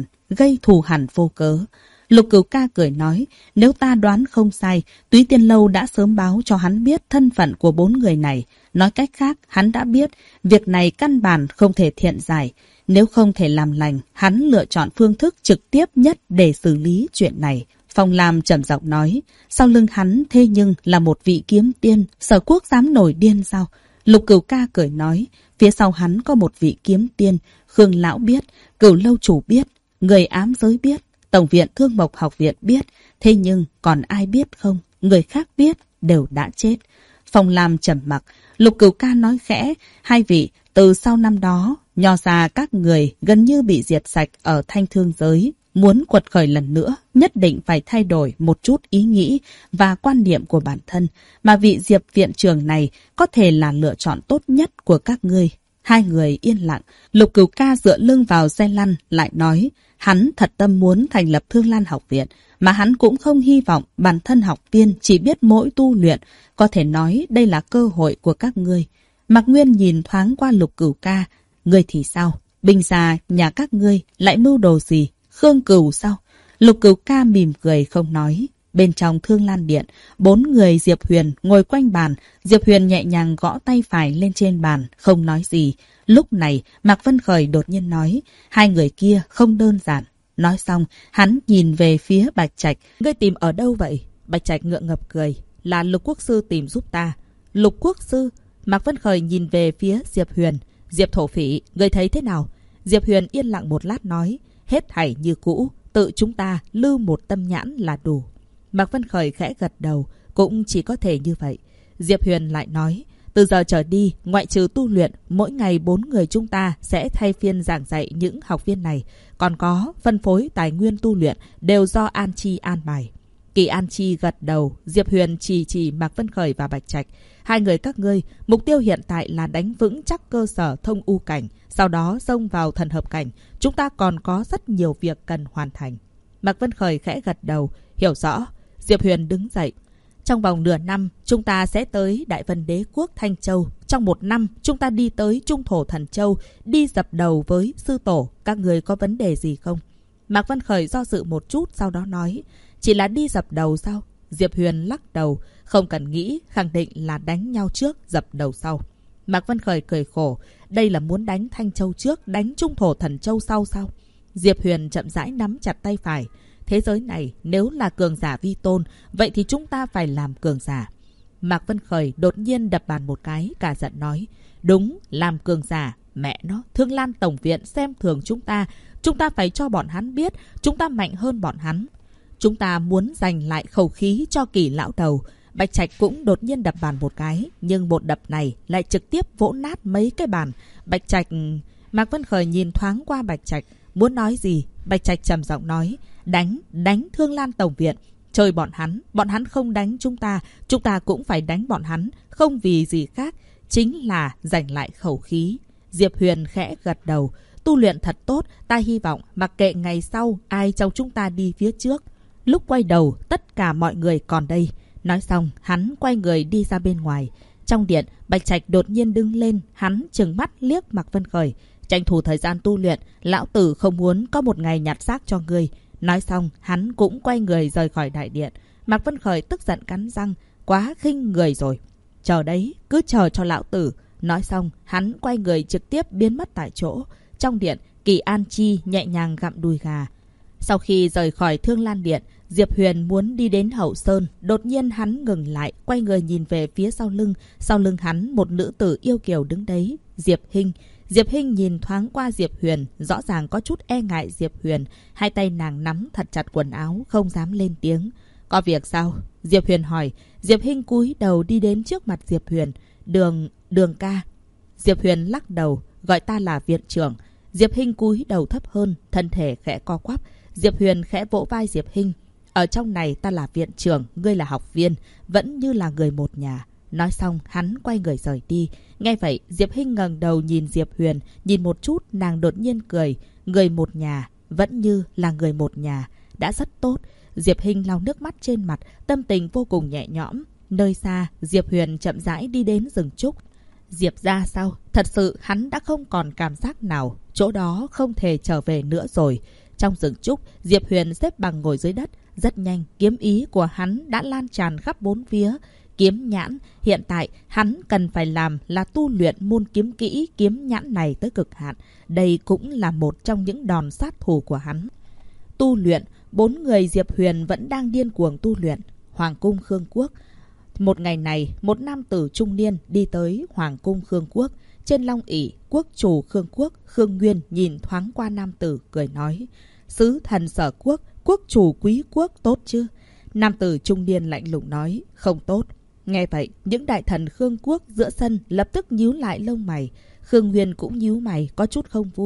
thù hằn vô cớ. Lục Cửu Ca cười nói, nếu ta đoán không sai, Túy Tiên Lâu đã sớm báo cho hắn biết thân phận của 4 người này. Nói cách khác, hắn đã biết, việc này căn bản không thể thiện giải. Nếu không thể làm lành, hắn lựa chọn phương thức trực tiếp nhất để xử lý chuyện này. Phong Lam trầm giọng nói, sau lưng hắn thế nhưng là một vị kiếm tiên, Sở Quốc dám nổi điên sao? Lục Cửu Ca cười nói, phía sau hắn có một vị kiếm tiên, Khương Lão biết, Cửu Lâu Chủ biết, người ám giới biết, Tổng viện Thương Mộc Học viện biết, thế nhưng còn ai biết không? Người khác biết, đều đã chết. Phong Lam trầm mặc, Lục Cửu Ca nói khẽ, 2 vị, từ sau năm đó, nho ra các người gần như bị diệt sạch ở Thanh Thương giới. muốn quật khởi lần nữa, nhất định phải thay đổi một chút ý nghĩ và quan niệm của bản thân, mà vị Diệp viện trưởng này có thể là lựa chọn tốt nhất của các ngươi. Hai người yên lặng, Lục Cửu Ca dựa lưng vào xe lăn, lại nói, hắn thật tâm muốn thành lập Thương Lan học viện, mà hắn cũng không hy vọng bản thân học viên chỉ biết mỗi tu luyện, có thể nói đây là cơ hội của các ngươi. Mạc Nguyên nhìn thoáng qua Lục Cửu Ca, ngươi thì sao? Binh gia nhà các ngươi lại mưu đồ gì? Khương Cửu sao? Lục Cửu Ca mỉm cười không nói. Bên trong Thương Lan Điện, 4 người Diệp Huyền ngồi quanh bàn. Diệp Huyền nhẹ nhàng gõ tay phải lên trên bàn, không nói gì. Lúc này, Mạc Vân Khởi đột nhiên nói, hai người kia không đơn giản. Nói xong, hắn nhìn về phía Bạch Trạch. Ngươi tìm ở đâu vậy? Bạch Trạch ngượng ngập cười. Là Lục Quốc Sư tìm giúp ta. Lục Quốc Sư? Mạc Vân Khởi nhìn về phía Diệp Huyền. Diệp thổ phỉ, ngươi thấy thế nào? Diệp Huyền yên lặng một lát nói, hết thảy như cũ, tự chúng ta lưu một tâm nhãn là đủ. Mạc Vân Khởi khẽ gật đầu, cũng chỉ có thể như vậy. Diệp Huyền lại nói, từ giờ trở đi, ngoại trừ tu luyện, mỗi ngày 4 người chúng ta sẽ thay phiên giảng dạy những học viên này. Còn có phân phối tài nguyên tu luyện đều do An Chi an bài. Kỳ An Chi gật đầu, Diệp Huyền chỉ Mạc Vân Khởi và Bạch Trạch. Hai người các ngươi, mục tiêu hiện tại là đánh vững chắc cơ sở thông u cảnh, sau đó xông vào thần hợp cảnh. Chúng ta còn có rất nhiều việc cần hoàn thành. Mạc Vân Khởi khẽ gật đầu, hiểu rõ. Diệp Huyền đứng dậy. Trong vòng nửa năm, chúng ta sẽ tới Đại Vân Đế Quốc Thanh Châu. Trong 1 năm, chúng ta đi tới Trung Thổ Thần Châu, đi dập đầu với sư tổ. Các người có vấn đề gì không? Mạc Vân Khởi do dự một chút, sau đó nói, chỉ là đi dập đầu sao? Diệp Huyền lắc đầu, không cần nghĩ, khẳng định là đánh nhau trước, dập đầu sau. Mạc Vân Khởi cười khổ, đây là muốn đánh Thanh Châu trước, đánh Trung Thổ Thần Châu sau sao? Diệp Huyền chậm rãi nắm chặt tay phải. Thế giới này nếu là cường giả vi tôn, vậy thì chúng ta phải làm cường giả. Mạc Vân Khởi đột nhiên đập bàn một cái, cả giận nói, đúng, làm cường giả, mẹ nó, Thương Lan Tổng Viện xem thường chúng ta phải cho bọn hắn biết, chúng ta mạnh hơn bọn hắn. Chúng ta muốn giành lại khẩu khí cho Kỳ lão đầu. Bạch Trạch cũng đột nhiên đập bàn một cái, nhưng một đập này lại trực tiếp vỗ nát mấy cái bàn. Bạch Trạch... Mạc Vân Khởi nhìn thoáng qua Bạch Trạch, muốn nói gì? Bạch Trạch trầm giọng nói, đánh Thương Lan Tổng Viện. Chơi bọn hắn không đánh chúng ta cũng phải đánh bọn hắn, không vì gì khác, chính là giành lại khẩu khí. Diệp Huyền khẽ gật đầu, tu luyện thật tốt, ta hy vọng mặc kệ ngày sau ai trong chúng ta đi phía trước. Lúc quay đầu, tất cả mọi người còn đây. Nói xong, hắn quay người đi ra bên ngoài. Trong điện, Bạch Trạch đột nhiên đứng lên, hắn trừng mắt liếc Mạc Vân Khởi. Tranh thủ thời gian tu luyện, lão tử không muốn có một ngày nhặt xác cho ngươi. Nói xong, hắn cũng quay người rời khỏi đại điện. Mạc Vân Khởi tức giận cắn răng, quá khinh người rồi. Chờ đấy, cứ chờ cho lão tử. Nói xong, hắn quay người trực tiếp biến mất tại chỗ. Trong điện, Kỳ An Chi nhẹ nhàng gặm đùi gà. Sau khi rời khỏi Thương Lan Điện, Diệp Huyền muốn đi đến Hậu Sơn. Đột nhiên hắn ngừng lại, quay người nhìn về phía sau lưng. Sau lưng hắn, một nữ tử yêu kiều đứng đấy, Diệp Hinh. Diệp Hinh nhìn thoáng qua Diệp Huyền, rõ ràng có chút e ngại Diệp Huyền. Hai tay nàng nắm thật chặt quần áo, không dám lên tiếng. Có việc sao? Diệp Huyền hỏi. Diệp Hinh cúi đầu đi đến trước mặt Diệp Huyền. Đường ca. Diệp Huyền lắc đầu, gọi ta là viện trưởng. Diệp Hinh cúi đầu thấp hơn, thân thể khẽ co quắp. Diệp Huyền khẽ vỗ vai Diệp Hinh. Ở trong này ta là viện trưởng, ngươi là học viên, vẫn như là người một nhà. Nói xong, hắn quay người rời đi. Nghe vậy, Diệp Hinh ngẩng đầu nhìn Diệp Huyền, nhìn một chút, nàng đột nhiên cười. Người một nhà, vẫn như là người một nhà, đã rất tốt. Diệp Hinh lau nước mắt trên mặt, tâm tình vô cùng nhẹ nhõm. Nơi xa, Diệp Huyền chậm rãi đi đến rừng trúc. Diệp ra sao? Thật sự hắn đã không còn cảm giác nào, chỗ đó không thể trở về nữa rồi. Trong rừng trúc, Diệp Huyền xếp bằng ngồi dưới đất. Rất nhanh, kiếm ý của hắn đã lan tràn khắp bốn phía. Kiếm nhãn, hiện tại hắn cần phải làm là tu luyện môn kiếm kỹ kiếm nhãn này tới cực hạn. Đây cũng là một trong những đòn sát thủ của hắn. Tu luyện, 4 người Diệp Huyền vẫn đang điên cuồng tu luyện. Hoàng cung Khương Quốc. Một ngày này, một nam tử trung niên đi tới Hoàng cung Khương Quốc. Trên long ỷ, quốc chủ Khương Quốc, Khương Nguyên nhìn thoáng qua nam tử, cười nói. Sứ thần Sở Quốc, quốc chủ quý quốc tốt chứ? Nam tử trung niên lạnh lùng nói, không tốt. Nghe vậy, những đại thần Khương Quốc giữa sân lập tức nhíu lại lông mày. Khương Nguyên cũng nhíu mày, có chút không vui.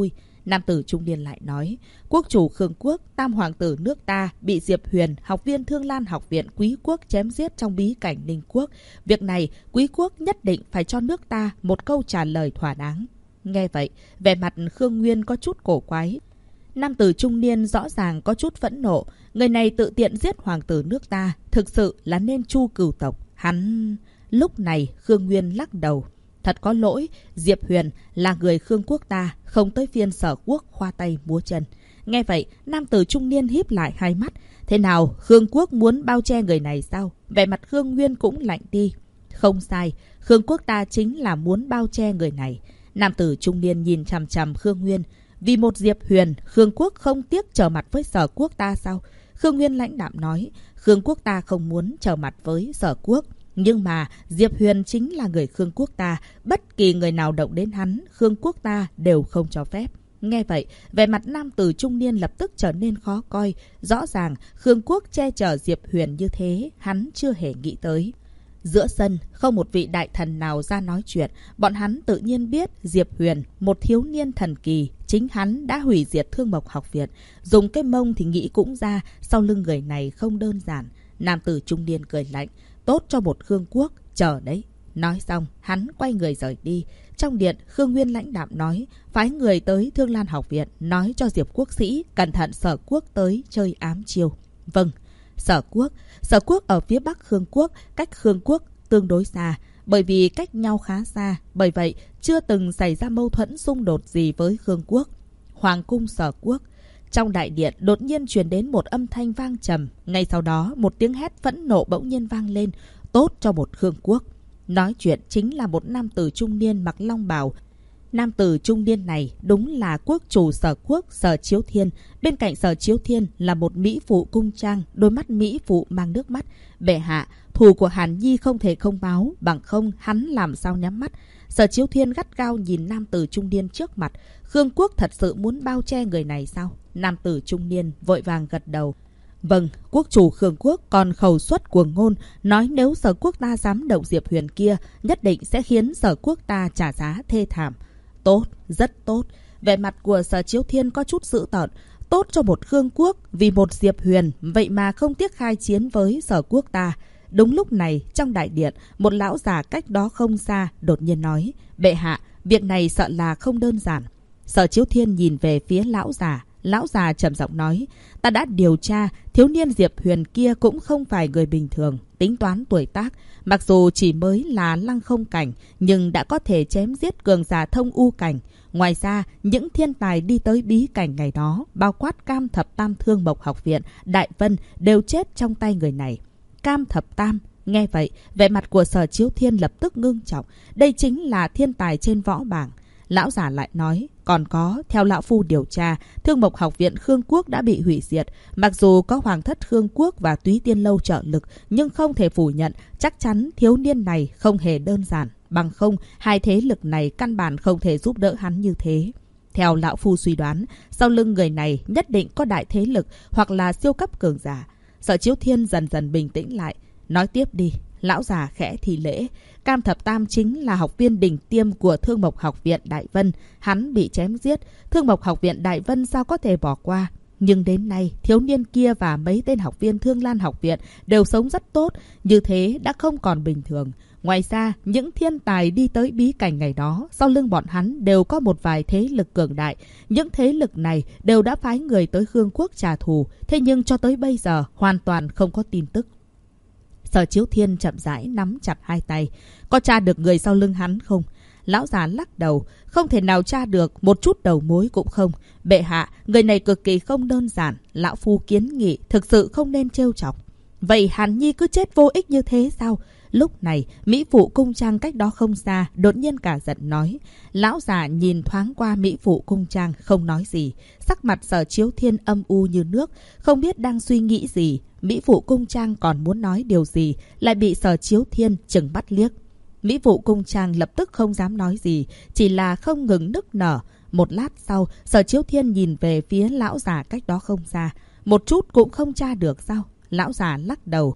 Nam tử trung niên lại nói, quốc chủ Khương quốc, tam hoàng tử nước ta bị Diệp Huyền, học viên Thương Lan học viện Quý quốc chém giết trong bí cảnh Ninh quốc. Việc này, Quý quốc nhất định phải cho nước ta một câu trả lời thỏa đáng. Nghe vậy, vẻ mặt Khương Nguyên có chút cổ quái. Nam tử trung niên rõ ràng có chút phẫn nộ. Người này tự tiện giết hoàng tử nước ta, thực sự là nên tru cửu tộc. Hắn... Lúc này, Khương Nguyên lắc đầu. Thật có lỗi, Diệp Huyền là người Khương quốc ta, không tới phiên Sở quốc khoa tay múa chân. Nghe vậy, nam tử trung niên híp lại hai mắt. Thế nào, Khương quốc muốn bao che người này sao? Vẻ mặt Khương Nguyên cũng lạnh đi. Không sai, Khương quốc ta chính là muốn bao che người này. Nam tử trung niên nhìn chằm chằm Khương Nguyên. Vì một Diệp Huyền, Khương quốc không tiếc trở mặt với Sở quốc ta sao? Khương Nguyên lãnh đạm nói, Khương quốc ta không muốn trở mặt với Sở quốc. Nhưng mà Diệp Huyền chính là người Khương quốc ta, bất kỳ người nào động đến hắn, Khương quốc ta đều không cho phép. Nghe vậy, vẻ mặt nam tử trung niên lập tức trở nên khó coi. Rõ ràng, Khương quốc che chở Diệp Huyền như thế, hắn chưa hề nghĩ tới. Giữa sân, không một vị đại thần nào ra nói chuyện. Bọn hắn tự nhiên biết Diệp Huyền, một thiếu niên thần kỳ, chính hắn đã hủy diệt Thương Mộc học viện. Dùng cái mông thì nghĩ cũng ra, sau lưng người này không đơn giản. Nam tử trung niên cười lạnh. Tốt cho một Khương quốc, chờ đấy. Nói xong, hắn quay người rời đi. Trong điện, Khương Nguyên lãnh đạm nói, phái người tới Thương Lan học viện, nói cho Diệp quốc sĩ, cẩn thận Sở quốc tới chơi ám chiêu. Vâng, Sở quốc ở phía bắc Khương quốc, cách Khương quốc tương đối xa, bởi vì cách nhau khá xa, bởi vậy chưa từng xảy ra mâu thuẫn xung đột gì với Khương quốc. Hoàng cung Sở quốc. Trong đại điện đột nhiên truyền đến một âm thanh vang trầm. Ngay sau đó một tiếng hét phẫn nộ bỗng nhiên vang lên. Tốt cho một Khương quốc. Nói chuyện chính là một nam tử trung niên mặc long bào. Nam tử trung niên này đúng là quốc chủ Sở quốc Sở Chiếu Thiên. Bên cạnh Sở Chiếu Thiên là một mỹ phụ cung trang, đôi mắt mỹ phụ mang nước mắt. Bệ hạ, thù của Hàn Nhi không thể không báo, bằng không hắn làm sao nhắm mắt. Sở Chiếu Thiên gắt gao nhìn nam tử trung niên trước mặt. Khương quốc thật sự muốn bao che người này sao? Nam tử trung niên vội vàng gật đầu. Vâng, quốc chủ Khương quốc còn khẩu suất cuồng ngôn, nói nếu Sở quốc ta dám động Diệp Huyền kia, nhất định sẽ khiến Sở quốc ta trả giá thê thảm. Tốt, rất tốt. Vẻ mặt của Sở Chiếu Thiên có chút dữ tợn. Tốt cho một Khương quốc, vì một Diệp Huyền, vậy mà không tiếc khai chiến với Sở quốc ta. Đúng lúc này, trong đại điện, một lão già cách đó không xa đột nhiên nói, bệ hạ, việc này sợ là không đơn giản. Sở Chiếu Thiên nhìn về phía lão già. Lão già trầm giọng nói, ta đã điều tra, thiếu niên Diệp Huyền kia cũng không phải người bình thường. Tính toán tuổi tác, mặc dù chỉ mới là lăng không cảnh, nhưng đã có thể chém giết cường giả thông u cảnh. Ngoài ra, những thiên tài đi tới bí cảnh ngày đó, bao quát Cam Thập Tam Thương Mộc học viện, Đại Vân, đều chết trong tay người này. Cam Thập Tam. Nghe vậy, vẻ mặt của Sở Chiếu Thiên lập tức ngưng trọng. Đây chính là thiên tài trên võ bảng. Lão giả lại nói, còn có, theo lão phu điều tra, Thương Mộc học viện Khương quốc đã bị hủy diệt. Mặc dù có Hoàng thất Khương quốc và Túy Tiên lâu trợ lực, nhưng không thể phủ nhận, chắc chắn thiếu niên này không hề đơn giản. Bằng không, hai thế lực này căn bản không thể giúp đỡ hắn như thế. Theo lão phu suy đoán, sau lưng người này nhất định có đại thế lực hoặc là siêu cấp cường giả. Sở Chiếu Thiên dần dần bình tĩnh lại. Nói tiếp đi. Lão già khẽ thì lễ. Cam Thập Tam chính là học viên đỉnh tiêm của Thương Mộc học viện Đại Vân. Hắn bị chém giết. Thương Mộc học viện Đại Vân sao có thể bỏ qua. Nhưng đến nay, thiếu niên kia và mấy tên học viên Thương Lan học viện đều sống rất tốt. Như thế đã không còn bình thường. Ngoài ra, những thiên tài đi tới bí cảnh ngày đó, sau lưng bọn hắn đều có một vài thế lực cường đại. Những thế lực này đều đã phái người tới Khương quốc trả thù. Thế nhưng cho tới bây giờ, hoàn toàn không có tin tức. Sở Chiếu Thiên chậm rãi nắm chặt hai tay. Có tra được người sau lưng hắn không? Lão già lắc đầu. Không thể nào tra được, một chút đầu mối cũng không. Bệ hạ, người này cực kỳ không đơn giản. Lão phu kiến nghị, thực sự không nên trêu chọc. Vậy Hàn Nhi cứ chết vô ích như thế sao? Lúc này, mỹ phụ cung trang cách đó không xa, đột nhiên cả giận nói. Lão già nhìn thoáng qua mỹ phụ cung trang, không nói gì. Sắc mặt Sở Chiếu Thiên âm u như nước, không biết đang suy nghĩ gì. Mỹ phụ cung trang còn muốn nói điều gì, lại bị Sở Chiếu Thiên chừng mắt liếc. Mỹ phụ cung trang lập tức không dám nói gì, chỉ là không ngừng nức nở. Một lát sau, Sở Chiếu Thiên nhìn về phía lão già cách đó không xa. Một chút cũng không tra được sao? Lão già lắc đầu.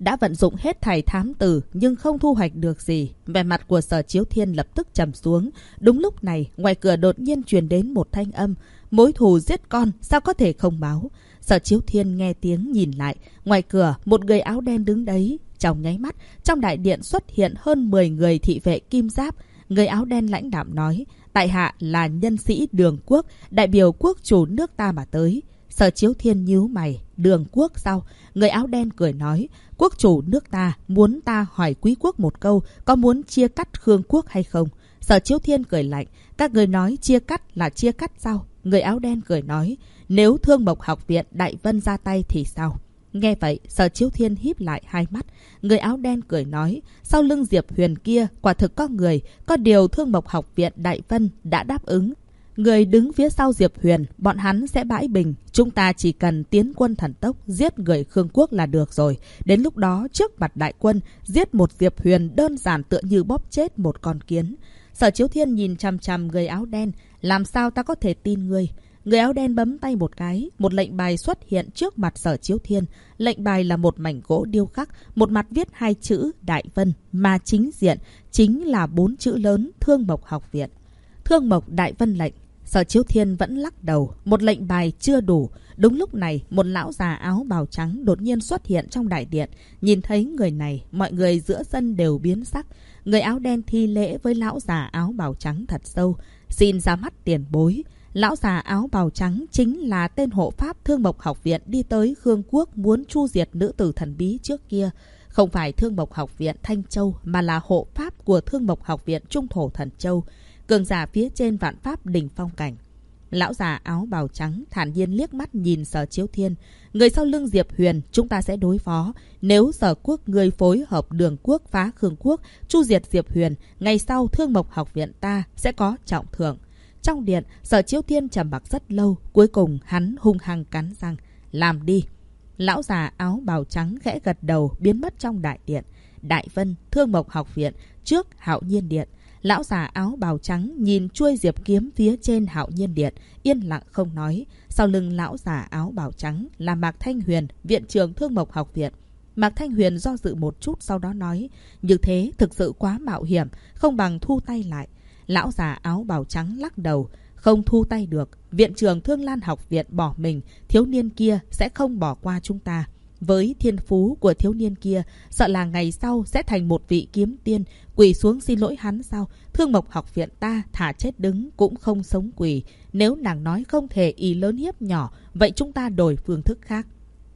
đã vận dụng hết thảy thám tử nhưng không thu hoạch được gì. Vẻ mặt của Sở Chiếu Thiên lập tức trầm xuống. Đúng lúc này, ngoài cửa đột nhiên truyền đến một thanh âm. Mối thù giết con, sao có thể không báo? Sở Chiếu Thiên nghe tiếng nhìn lại. Ngoài cửa, một người áo đen đứng đấy. Trong nháy mắt, trong đại điện xuất hiện hơn 10 người thị vệ kim giáp. Người áo đen lãnh đạm nói, tại hạ là nhân sĩ Đường Quốc, đại biểu quốc chủ nước ta mà tới. Sở Chiếu Thiên nhíu mày, Đường Quốc sao? Người áo đen cười nói, quốc chủ nước ta muốn ta hỏi quý quốc một câu, có muốn chia cắt Khương quốc hay không? Sở Chiếu Thiên cười lạnh, các người nói chia cắt là chia cắt sao? Người áo đen cười nói, nếu Thương Mộc Học viện Đại Vân ra tay thì sao? Nghe vậy, Sở Chiếu Thiên híp lại hai mắt. Người áo đen cười nói, sau lưng Diệp Huyền kia quả thực có người, có điều Thương Mộc Học viện Đại Vân đã đáp ứng. Người đứng phía sau Diệp Huyền, bọn hắn sẽ bãi bình. Chúng ta chỉ cần tiến quân thần tốc, giết người Khương quốc là được rồi. Đến lúc đó, trước mặt đại quân, giết một Diệp Huyền đơn giản tựa như bóp chết một con kiến. Sở Chiếu Thiên nhìn chằm chằm người áo đen, làm sao ta có thể tin ngươi? Người áo đen bấm tay một cái, một lệnh bài xuất hiện trước mặt Sở Chiếu Thiên. Lệnh bài là một mảnh gỗ điêu khắc, một mặt viết hai chữ Đại Vân, mà chính diện chính là 4 chữ lớn Thương Mộc Học viện. Thương Mộc Đại Vân lệnh. Sở Chiếu Thiên vẫn lắc đầu, một lệnh bài chưa đủ. Đúng lúc này, một lão già áo bào trắng đột nhiên xuất hiện trong đại điện. Nhìn thấy người này, mọi người giữa sân đều biến sắc. Người áo đen thi lễ với lão già áo bào trắng thật sâu, xin ra mắt tiền bối. Lão già áo bào trắng chính là tên hộ pháp Thương Mộc Học viện đi tới Khương quốc muốn chu diệt nữ tử thần bí trước kia. Không phải Thương Mộc Học viện Thanh Châu, mà là hộ pháp của Thương Mộc Học viện Trung Thổ Thần Châu. Cường giả phía trên vạn pháp đỉnh phong cảnh. Lão già áo bào trắng thản nhiên liếc mắt nhìn Sở Chiếu Thiên. Người sau lưng Diệp Huyền chúng ta sẽ đối phó. Nếu Sở quốc người phối hợp Đường quốc phá Khương quốc, chu diệt Diệp Huyền, ngày sau Thương Mộc Học viện ta sẽ có trọng thưởng. Trong điện, Sở Chiếu Thiên trầm mặc rất lâu, cuối cùng hắn hung hăng cắn răng, làm đi. Lão già áo bào trắng khẽ gật đầu biến mất trong đại điện. Đại Vân, Thương Mộc Học viện, trước Hạo Nhiên điện. Lão già áo bào trắng nhìn chuôi diệp kiếm phía trên Hạo Nhiên điện, yên lặng không nói. Sau lưng lão già áo bào trắng là Mạc Thanh Huyền, viện trưởng Thương Mộc Học viện. Mạc Thanh Huyền do dự một chút sau đó nói, như thế thực sự quá mạo hiểm, không bằng thu tay lại. Lão già áo bào trắng lắc đầu, không thu tay được. Viện trưởng Thương Lan Học viện bỏ mình, thiếu niên kia sẽ không bỏ qua chúng ta. Với thiên phú của thiếu niên kia, sợ là ngày sau sẽ thành một vị kiếm tiên. Quỳ xuống xin lỗi hắn sao? Thương Mộc Học viện ta thả chết đứng cũng không sống quỳ. Nếu nàng nói không thể ý lớn hiếp nhỏ, vậy chúng ta đổi phương thức khác.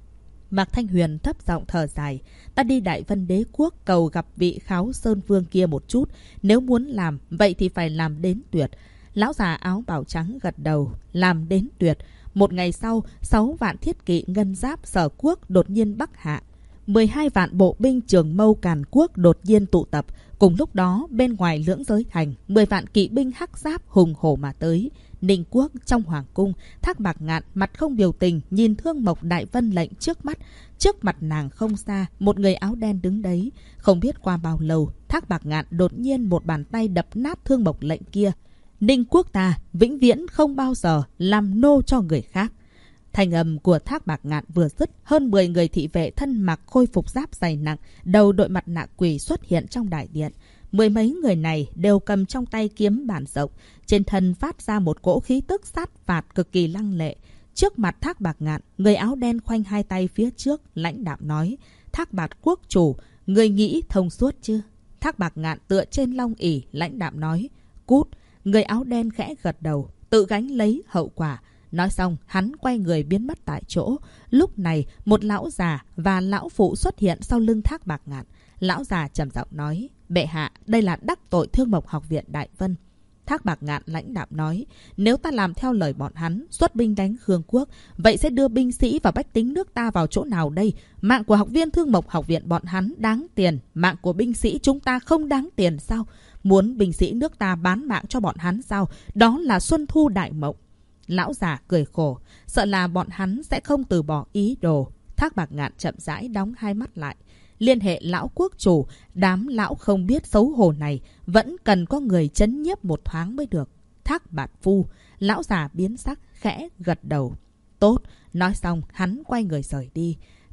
Mạc Thanh Huyền thấp giọng thở dài, ta đi Đại Vân Đế quốc cầu gặp vị Kháo Sơn Vương kia một chút. Nếu muốn làm, vậy thì phải làm đến tuyệt. Lão già áo bào trắng gật đầu, làm đến tuyệt. Một ngày sau, 6 vạn thiết kỵ ngân giáp Sở quốc đột nhiên bắc hạ. 12 vạn bộ binh Trường Mâu Càn quốc đột nhiên tụ tập. Cùng lúc đó, bên ngoài Lưỡng Giới thành, 10 vạn kỵ binh hắc giáp hùng hổ mà tới. Ninh quốc trong hoàng cung, Thác Bạc Ngạn mặt không biểu tình nhìn Thương Mộc Đại Vân lệnh trước mắt. Trước mặt nàng không xa, một người áo đen đứng đấy. Không biết qua bao lâu, Thác Bạc Ngạn đột nhiên một bàn tay đập nát Thương Mộc lệnh kia. Ninh quốc ta vĩnh viễn không bao giờ làm nô cho người khác. Thành âm của Thác Bạc Ngạn vừa dứt, hơn 10 người thị vệ thân mặc khôi phục giáp dày nặng, đầu đội mặt nạ quỷ xuất hiện trong đại điện. 10 mấy người này đều cầm trong tay kiếm bản rộng, trên thân phát ra một cỗ khí tức sát phạt cực kỳ lăng lệ. Trước mặt Thác Bạc Ngạn, người áo đen khoanh hai tay phía trước, lãnh đạm nói, Thác Bạc quốc chủ, người nghĩ thông suốt chưa? Thác Bạc Ngạn tựa trên long ỷ, lãnh đạm nói, cút. Người áo đen khẽ gật đầu, tự gánh lấy hậu quả. Nói xong, hắn quay người biến mất tại chỗ. Lúc này, một lão già và lão phụ xuất hiện sau lưng Thác Bạc Ngạn. Lão già trầm giọng nói, bệ hạ, đây là đắc tội Thương Mộc Học viện Đại Vân. Thác Bạc Ngạn lãnh đạm nói, nếu ta làm theo lời bọn hắn, xuất binh đánh Khương quốc, vậy sẽ đưa binh sĩ và bách tính nước ta vào chỗ nào đây? Mạng của học viên Thương Mộc Học viện bọn hắn đáng tiền, mạng của binh sĩ chúng ta không đáng tiền sao? Muốn binh sĩ nước ta bán mạng cho bọn hắn sao? Đó là Xuân Thu Đại Mộng. Lão già cười khổ, sợ là bọn hắn sẽ không từ bỏ ý đồ. Thác Bạc Ngạn chậm rãi đóng hai mắt lại. Liên hệ lão quốc chủ, đám lão không biết xấu hổ này vẫn cần có người trấn nhiếp một thoáng mới được. Thác Bạt Phu, lão già biến sắc, khẽ gật đầu. Tốt, nói xong hắn quay người rời đi.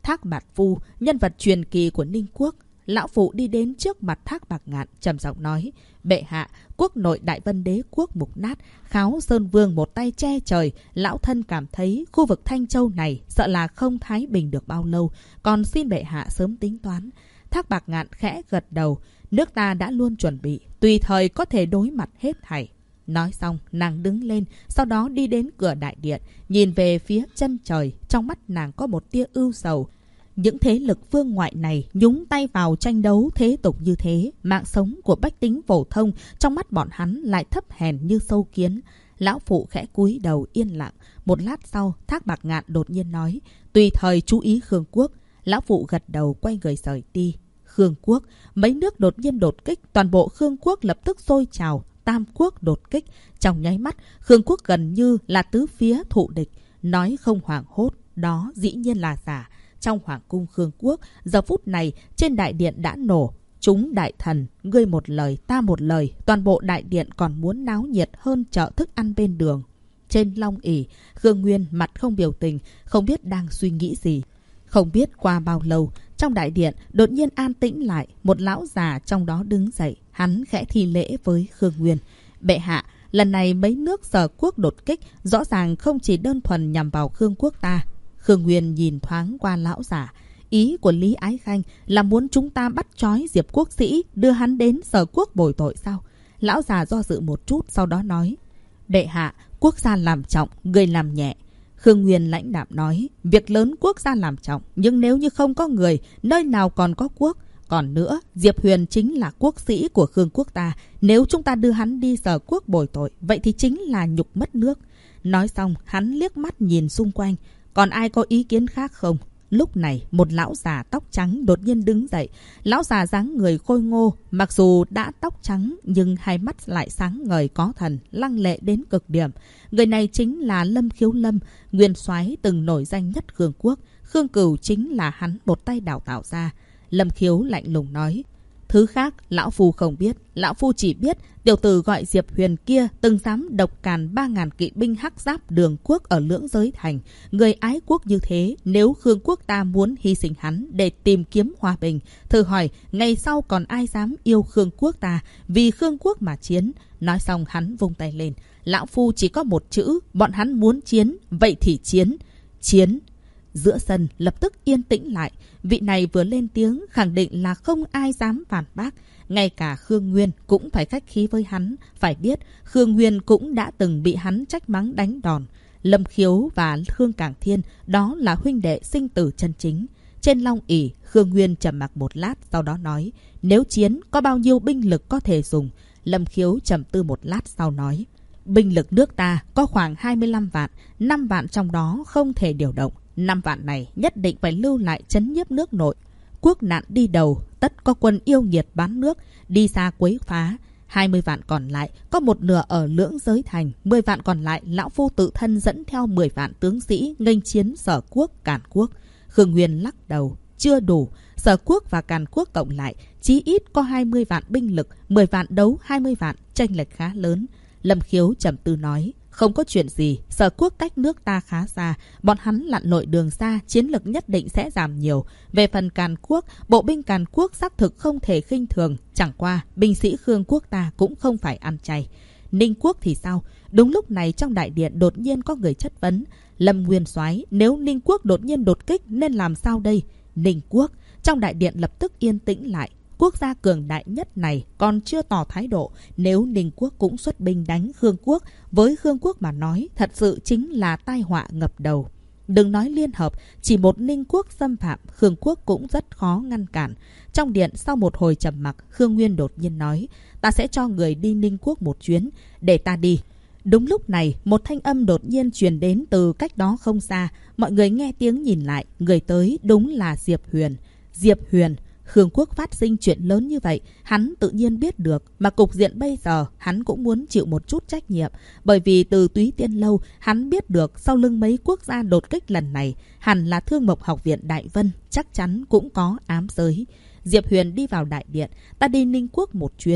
Thác Bạt Phu, nhân vật truyền kỳ của Ninh quốc. Lão phụ đi đến trước mặt Thác Bạt Ngạn, trầm giọng nói: Bệ hạ, quốc nội Đại Vân Đế quốc mục nát, Kháo Sơn Vương một tay che trời. Lão thân cảm thấy khu vực Thanh Châu này sợ là không thái bình được bao lâu, còn xin bệ hạ sớm tính toán. Thác Bạt Ngạn khẽ gật đầu. Nước ta đã luôn chuẩn bị, tùy thời có thể đối mặt hết thảy. Nói xong, nàng đứng lên, sau đó đi đến cửa đại điện, nhìn về phía chân trời. Trong mắt nàng có một tia ưu sầu. Những thế lực phương ngoại này nhúng tay vào tranh đấu thế tục như thế, mạng sống của bách tính phổ thông trong mắt bọn hắn lại thấp hèn như sâu kiến. Lão phụ khẽ cúi đầu yên lặng. Một lát sau, Thác Bạt Ngạn đột nhiên nói: Tùy thời chú ý Khương quốc. Lão phụ gật đầu quay người rời đi. Khương quốc, mấy nước đột nhiên đột kích, toàn bộ Khương quốc lập tức sôi trào. Tam quốc đột kích, trong nháy mắt Khương quốc gần như là tứ phía thụ địch. Nói không hoảng hốt, đó dĩ nhiên là giả. Trong hoàng cung Khương quốc, giờ phút này trên đại điện đã nổ. Chúng đại thần, ngươi một lời ta một lời, toàn bộ đại điện còn muốn náo nhiệt hơn chợ thức ăn bên đường. Trên long ỷ, Khương Nguyên mặt không biểu tình, không biết đang suy nghĩ gì. Không biết qua bao lâu, trong đại điện đột nhiên an tĩnh lại. Một lão già trong đó đứng dậy, hắn khẽ thi lễ với Khương Nguyên: Bệ hạ, lần này mấy nước Sở quốc đột kích rõ ràng không chỉ đơn thuần nhằm vào Khương quốc ta. Khương Nguyên nhìn thoáng qua lão giả. Ý của Lý Ái Khanh là muốn chúng ta bắt trói Diệp quốc sĩ, đưa hắn đến Sở quốc bồi tội sao? Lão già do dự một chút, sau đó nói: Bệ hạ, quốc gia làm trọng, người làm nhẹ. Khương Nguyên lãnh đạm nói: Việc lớn quốc gia làm trọng, nhưng nếu như không có người, nơi nào còn có quốc? Còn nữa, Diệp Huyền chính là quốc sĩ của Khương quốc ta. Nếu chúng ta đưa hắn đi Sở quốc bồi tội, vậy thì chính là nhục mất nước. Nói xong, hắn liếc mắt nhìn xung quanh. Còn ai có ý kiến khác không? Lúc này, một lão già tóc trắng đột nhiên đứng dậy. Lão già dáng người khôi ngô, mặc dù đã tóc trắng nhưng hai mắt lại sáng ngời có thần, lăng lệ đến cực điểm. Người này chính là Lâm Khiếu Lâm, nguyên soái từng nổi danh nhất Khương quốc. Khương Cửu chính là hắn một tay đào tạo ra. Lâm Khiếu lạnh lùng nói: Thứ khác, lão phu không biết. Lão phu chỉ biết tiểu tử gọi Diệp Huyền kia từng dám độc càn 3.000 kỵ binh hắc giáp Đường quốc ở Lưỡng Giới Thành. Người ái quốc như thế, nếu Khương quốc ta muốn hy sinh hắn để tìm kiếm hòa bình, thử hỏi ngày sau còn ai dám yêu Khương quốc ta, vì Khương quốc mà chiến. Nói xong hắn vung tay lên: Lão phu chỉ có một chữ, bọn hắn muốn chiến, vậy thì chiến. Chiến. Giữa sân lập tức yên tĩnh lại. Vị này vừa lên tiếng khẳng định là không ai dám phản bác. Ngay cả Khương Nguyên cũng phải khách khí với hắn. Phải biết Khương Nguyên cũng đã từng bị hắn trách mắng đánh đòn. Lâm Khiếu và Khương Cảng Thiên đó là huynh đệ sinh tử chân chính. Trên long ỷ, Khương Nguyên trầm mặc một lát, sau đó nói: Nếu chiến, có bao nhiêu binh lực có thể dùng? Lâm Khiếu trầm tư một lát sau nói: Binh lực nước ta có khoảng 25 vạn, 5 vạn trong đó không thể điều động. 5 vạn này nhất định phải lưu lại trấn nhiếp nước nội. Quốc nạn đi đầu, tất có quân yêu nghiệt bán nước, đi xa quấy phá. 20 vạn còn lại, có một nửa ở Lưỡng Giới Thành. 10 vạn còn lại, lão phu tự thân dẫn theo 10 vạn tướng sĩ nghênh chiến Sở quốc, Càn quốc. Khương Nguyên lắc đầu: Chưa đủ. Sở quốc và Càn quốc cộng lại, chí ít có 20 vạn binh lực, 10 vạn đấu 20 vạn, chênh lệch khá lớn. Lâm Khiếu trầm tư nói: Không có chuyện gì, Sở quốc cách nước ta khá xa, bọn hắn lặn lội đường xa, chiến lực nhất định sẽ giảm nhiều. Về phần Càn quốc, bộ binh Càn quốc xác thực không thể khinh thường, chẳng qua binh sĩ Khương quốc ta cũng không phải ăn chay. Ninh quốc thì sao? Đúng lúc này trong đại điện đột nhiên có người chất vấn: Lâm nguyên soái, nếu Ninh quốc đột nhiên đột kích nên làm sao đây? Ninh quốc. Trong đại điện lập tức yên tĩnh lại. Quốc gia cường đại nhất này còn chưa tỏ thái độ. Nếu Ninh quốc cũng xuất binh đánh Khương quốc, với Khương quốc mà nói thật sự chính là tai họa ngập đầu. Đừng nói liên hợp, chỉ một Ninh quốc xâm phạm, Khương quốc cũng rất khó ngăn cản. Trong điện sau một hồi trầm mặc, Khương Nguyên đột nhiên nói: Ta sẽ cho người đi Ninh quốc một chuyến, để ta đi. Đúng lúc này, một thanh âm đột nhiên truyền đến từ cách đó không xa. Mọi người nghe tiếng nhìn lại, người tới đúng là Diệp Huyền. Diệp Huyền. Khương quốc phát sinh chuyện lớn như vậy, hắn tự nhiên biết được, mà cục diện bây giờ hắn cũng muốn chịu một chút trách nhiệm, bởi vì từ Túy Tiên Lâu hắn biết được sau lưng mấy quốc gia đột kích lần này hẳn là Thương Mộc Học viện Đại Vân, chắc chắn cũng có ám giới. Diệp Huyền đi vào đại điện: Ta đi Ninh quốc một chuyến.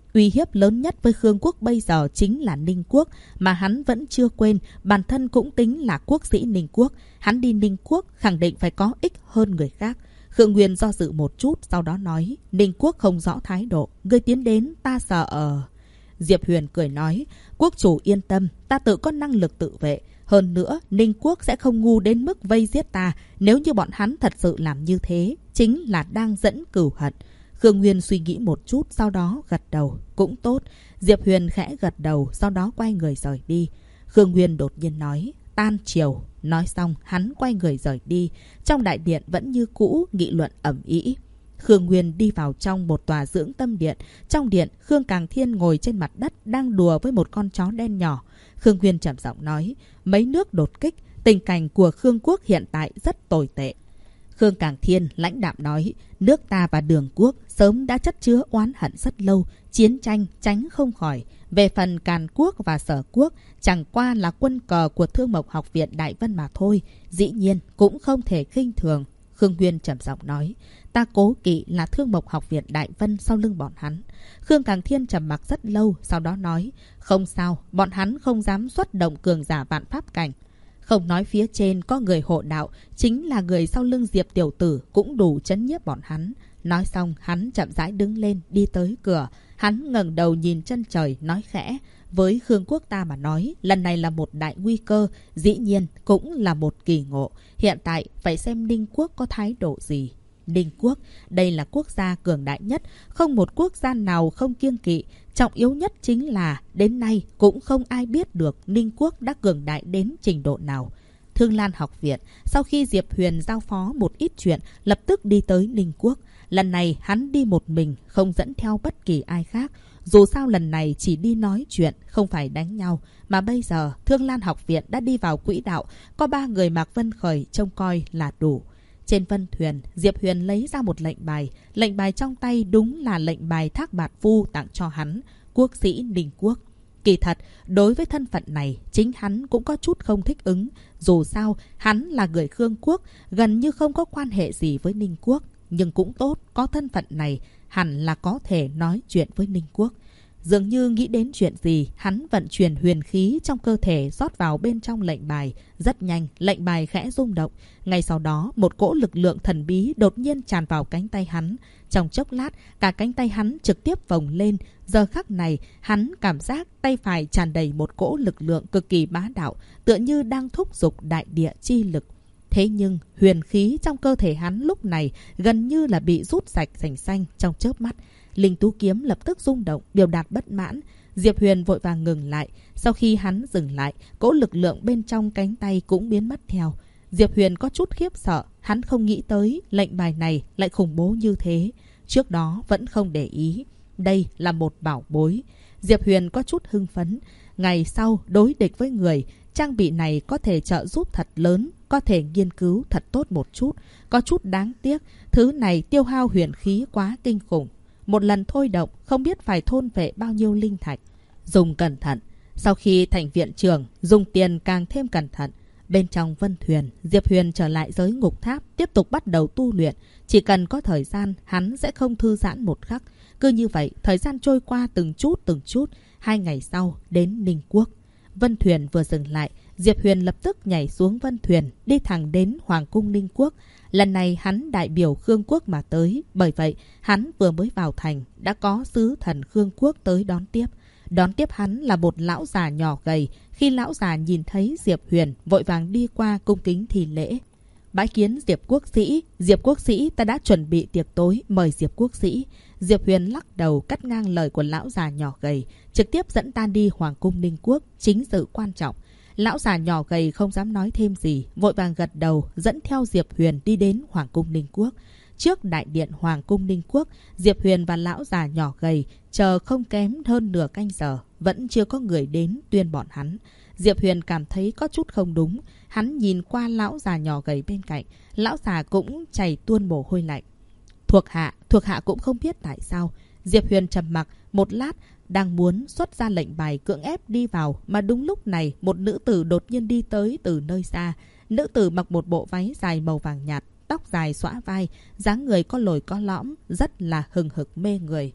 Uy hiếp lớn nhất với Khương quốc bây giờ chính là Ninh quốc, mà hắn vẫn chưa quên bản thân cũng tính là quốc sĩ Ninh quốc. Hắn đi Ninh quốc khẳng định phải có ích hơn người khác. Khương Nguyên do dự một chút, sau đó nói, Ninh quốc không rõ thái độ, ngươi tiến đến ta sợ. Diệp Huyền cười nói, quốc chủ yên tâm, ta tự có năng lực tự vệ. Hơn nữa, Ninh quốc sẽ không ngu đến mức vây giết ta. Nếu như bọn hắn thật sự làm như thế, chính là đang dẫn cừu hận. Khương Nguyên suy nghĩ một chút, sau đó gật đầu. Cũng tốt. Diệp Huyền khẽ gật đầu, sau đó quay người rời đi. Khương Nguyên đột nhiên nói, tan chiều. Nói xong, hắn quay người rời đi. Trong đại điện vẫn như cũ, nghị luận ầm ĩ. Khương Nguyên đi vào trong một tòa dưỡng tâm điện. Trong điện, Khương Càng Thiên ngồi trên mặt đất đang đùa với một con chó đen nhỏ. Khương Nguyên trầm giọng nói, mấy nước đột kích, tình cảnh của Khương quốc hiện tại rất tồi tệ. Khương Càng Thiên lãnh đạm nói, nước ta và Đường quốc sớm đã chất chứa oán hận rất lâu, chiến tranh tránh không khỏi. Về phần Càn quốc và Sở quốc, chẳng qua là quân cờ của Thương Mộc Học viện Đại Vân mà thôi, dĩ nhiên cũng không thể khinh thường. Khương Nguyên trầm giọng nói, ta cố kỵ là Thương Mộc Học viện Đại Vân sau lưng bọn hắn. Khương Càng Thiên trầm mặc rất lâu, sau đó nói, không sao, bọn hắn không dám xuất động cường giả vạn pháp cảnh. Không nói phía trên có người hộ đạo, chính là người sau lưng Diệp tiểu tử cũng đủ chấn nhiếp bọn hắn. Nói xong, hắn chậm rãi đứng lên, đi tới cửa. Hắn ngẩng đầu nhìn chân trời, nói khẽ, với Khương quốc ta mà nói, lần này là một đại nguy cơ, dĩ nhiên cũng là một kỳ ngộ. Hiện tại phải xem Ninh quốc có thái độ gì. Ninh quốc, đây là quốc gia cường đại nhất, không một quốc gia nào không kiêng kỵ. Trọng yếu nhất chính là đến nay cũng không ai biết được Ninh quốc đã cường đại đến trình độ nào. Thương Lan học viện, sau khi Diệp Huyền giao phó một ít chuyện, lập tức đi tới Ninh quốc. Lần này hắn đi một mình, không dẫn theo bất kỳ ai khác. Dù sao lần này chỉ đi nói chuyện, không phải đánh nhau. Mà bây giờ Thương Lan học viện đã đi vào quỹ đạo, có 3 người Mạc Vân Khởi trông coi là đủ. Trên vân thuyền, Diệp Huyền lấy ra một lệnh bài. Lệnh bài trong tay đúng là lệnh bài Thác Bạt Phu tặng cho hắn, quốc sĩ Ninh quốc. Kỳ thật, đối với thân phận này, chính hắn cũng có chút không thích ứng. Dù sao, hắn là người Khương quốc, gần như không có quan hệ gì với Ninh quốc. Nhưng cũng tốt, có thân phận này, hẳn là có thể nói chuyện với Ninh quốc. Dường như nghĩ đến chuyện gì, hắn vận chuyển huyền khí trong cơ thể rót vào bên trong lệnh bài. Rất nhanh, lệnh bài khẽ rung động. Ngay sau đó, một cỗ lực lượng thần bí đột nhiên tràn vào cánh tay hắn. Trong chốc lát, cả cánh tay hắn trực tiếp phồng lên. Giờ khắc này, hắn cảm giác tay phải tràn đầy một cỗ lực lượng cực kỳ bá đạo, tựa như đang thúc giục đại địa chi lực. Thế nhưng, huyền khí trong cơ thể hắn lúc này gần như là bị rút sạch sành xanh trong chớp mắt. Linh tú kiếm lập tức rung động, biểu đạt bất mãn. Diệp Huyền vội vàng ngừng lại. Sau khi hắn dừng lại, cỗ lực lượng bên trong cánh tay cũng biến mất theo. Diệp Huyền có chút khiếp sợ. Hắn không nghĩ tới lệnh bài này lại khủng bố như thế. Trước đó vẫn không để ý. Đây là một bảo bối. Diệp Huyền có chút hưng phấn. Ngày sau đối địch với người, trang bị này có thể trợ giúp thật lớn, có thể nghiên cứu thật tốt một chút. Có chút đáng tiếc, thứ này tiêu hao huyền khí quá kinh khủng. Một lần thôi động, không biết phải thôn vệ bao nhiêu linh thạch. Dùng cẩn thận. Sau khi thành viện trưởng, dùng tiền càng thêm cẩn thận. Bên trong vân thuyền, Diệp Huyền trở lại giới ngục tháp, tiếp tục bắt đầu tu luyện. Chỉ cần có thời gian, hắn sẽ không thư giãn một khắc. Cứ như vậy, thời gian trôi qua từng chút. 2 ngày sau, đến Ninh quốc. Vân thuyền vừa dừng lại, Diệp Huyền lập tức nhảy xuống vân thuyền, đi thẳng đến Hoàng cung Ninh quốc. Lần này hắn đại biểu Khương quốc mà tới, bởi vậy hắn vừa mới vào thành, đã có sứ thần Khương quốc tới đón tiếp. Đón tiếp hắn là một lão già nhỏ gầy. Khi lão già nhìn thấy Diệp Huyền, vội vàng đi qua cung kính thi lễ. Bái kiến Diệp quốc sĩ. Diệp quốc sĩ, ta đã chuẩn bị tiệc tối, mời Diệp quốc sĩ. Diệp Huyền lắc đầu cắt ngang lời của lão già nhỏ gầy, trực tiếp dẫn ta đi Hoàng cung Ninh quốc, chính sự quan trọng. Lão già nhỏ gầy không dám nói thêm gì, vội vàng gật đầu, dẫn theo Diệp Huyền đi đến Hoàng cung Ninh quốc. Trước đại điện Hoàng cung Ninh quốc, Diệp Huyền và lão già nhỏ gầy chờ không kém hơn nửa canh giờ, vẫn chưa có người đến tuyên bọn hắn. Diệp Huyền cảm thấy có chút không đúng, hắn nhìn qua lão già nhỏ gầy bên cạnh, lão già cũng chảy tuôn mồ hôi lạnh. Thuộc hạ cũng không biết tại sao. Diệp Huyền trầm mặc một lát, đang muốn xuất ra lệnh bài cưỡng ép đi vào, mà đúng lúc này một nữ tử đột nhiên đi tới từ nơi xa. Nữ tử mặc một bộ váy dài màu vàng nhạt, tóc dài xõa vai, dáng người có lồi có lõm, rất là hừng hực mê người.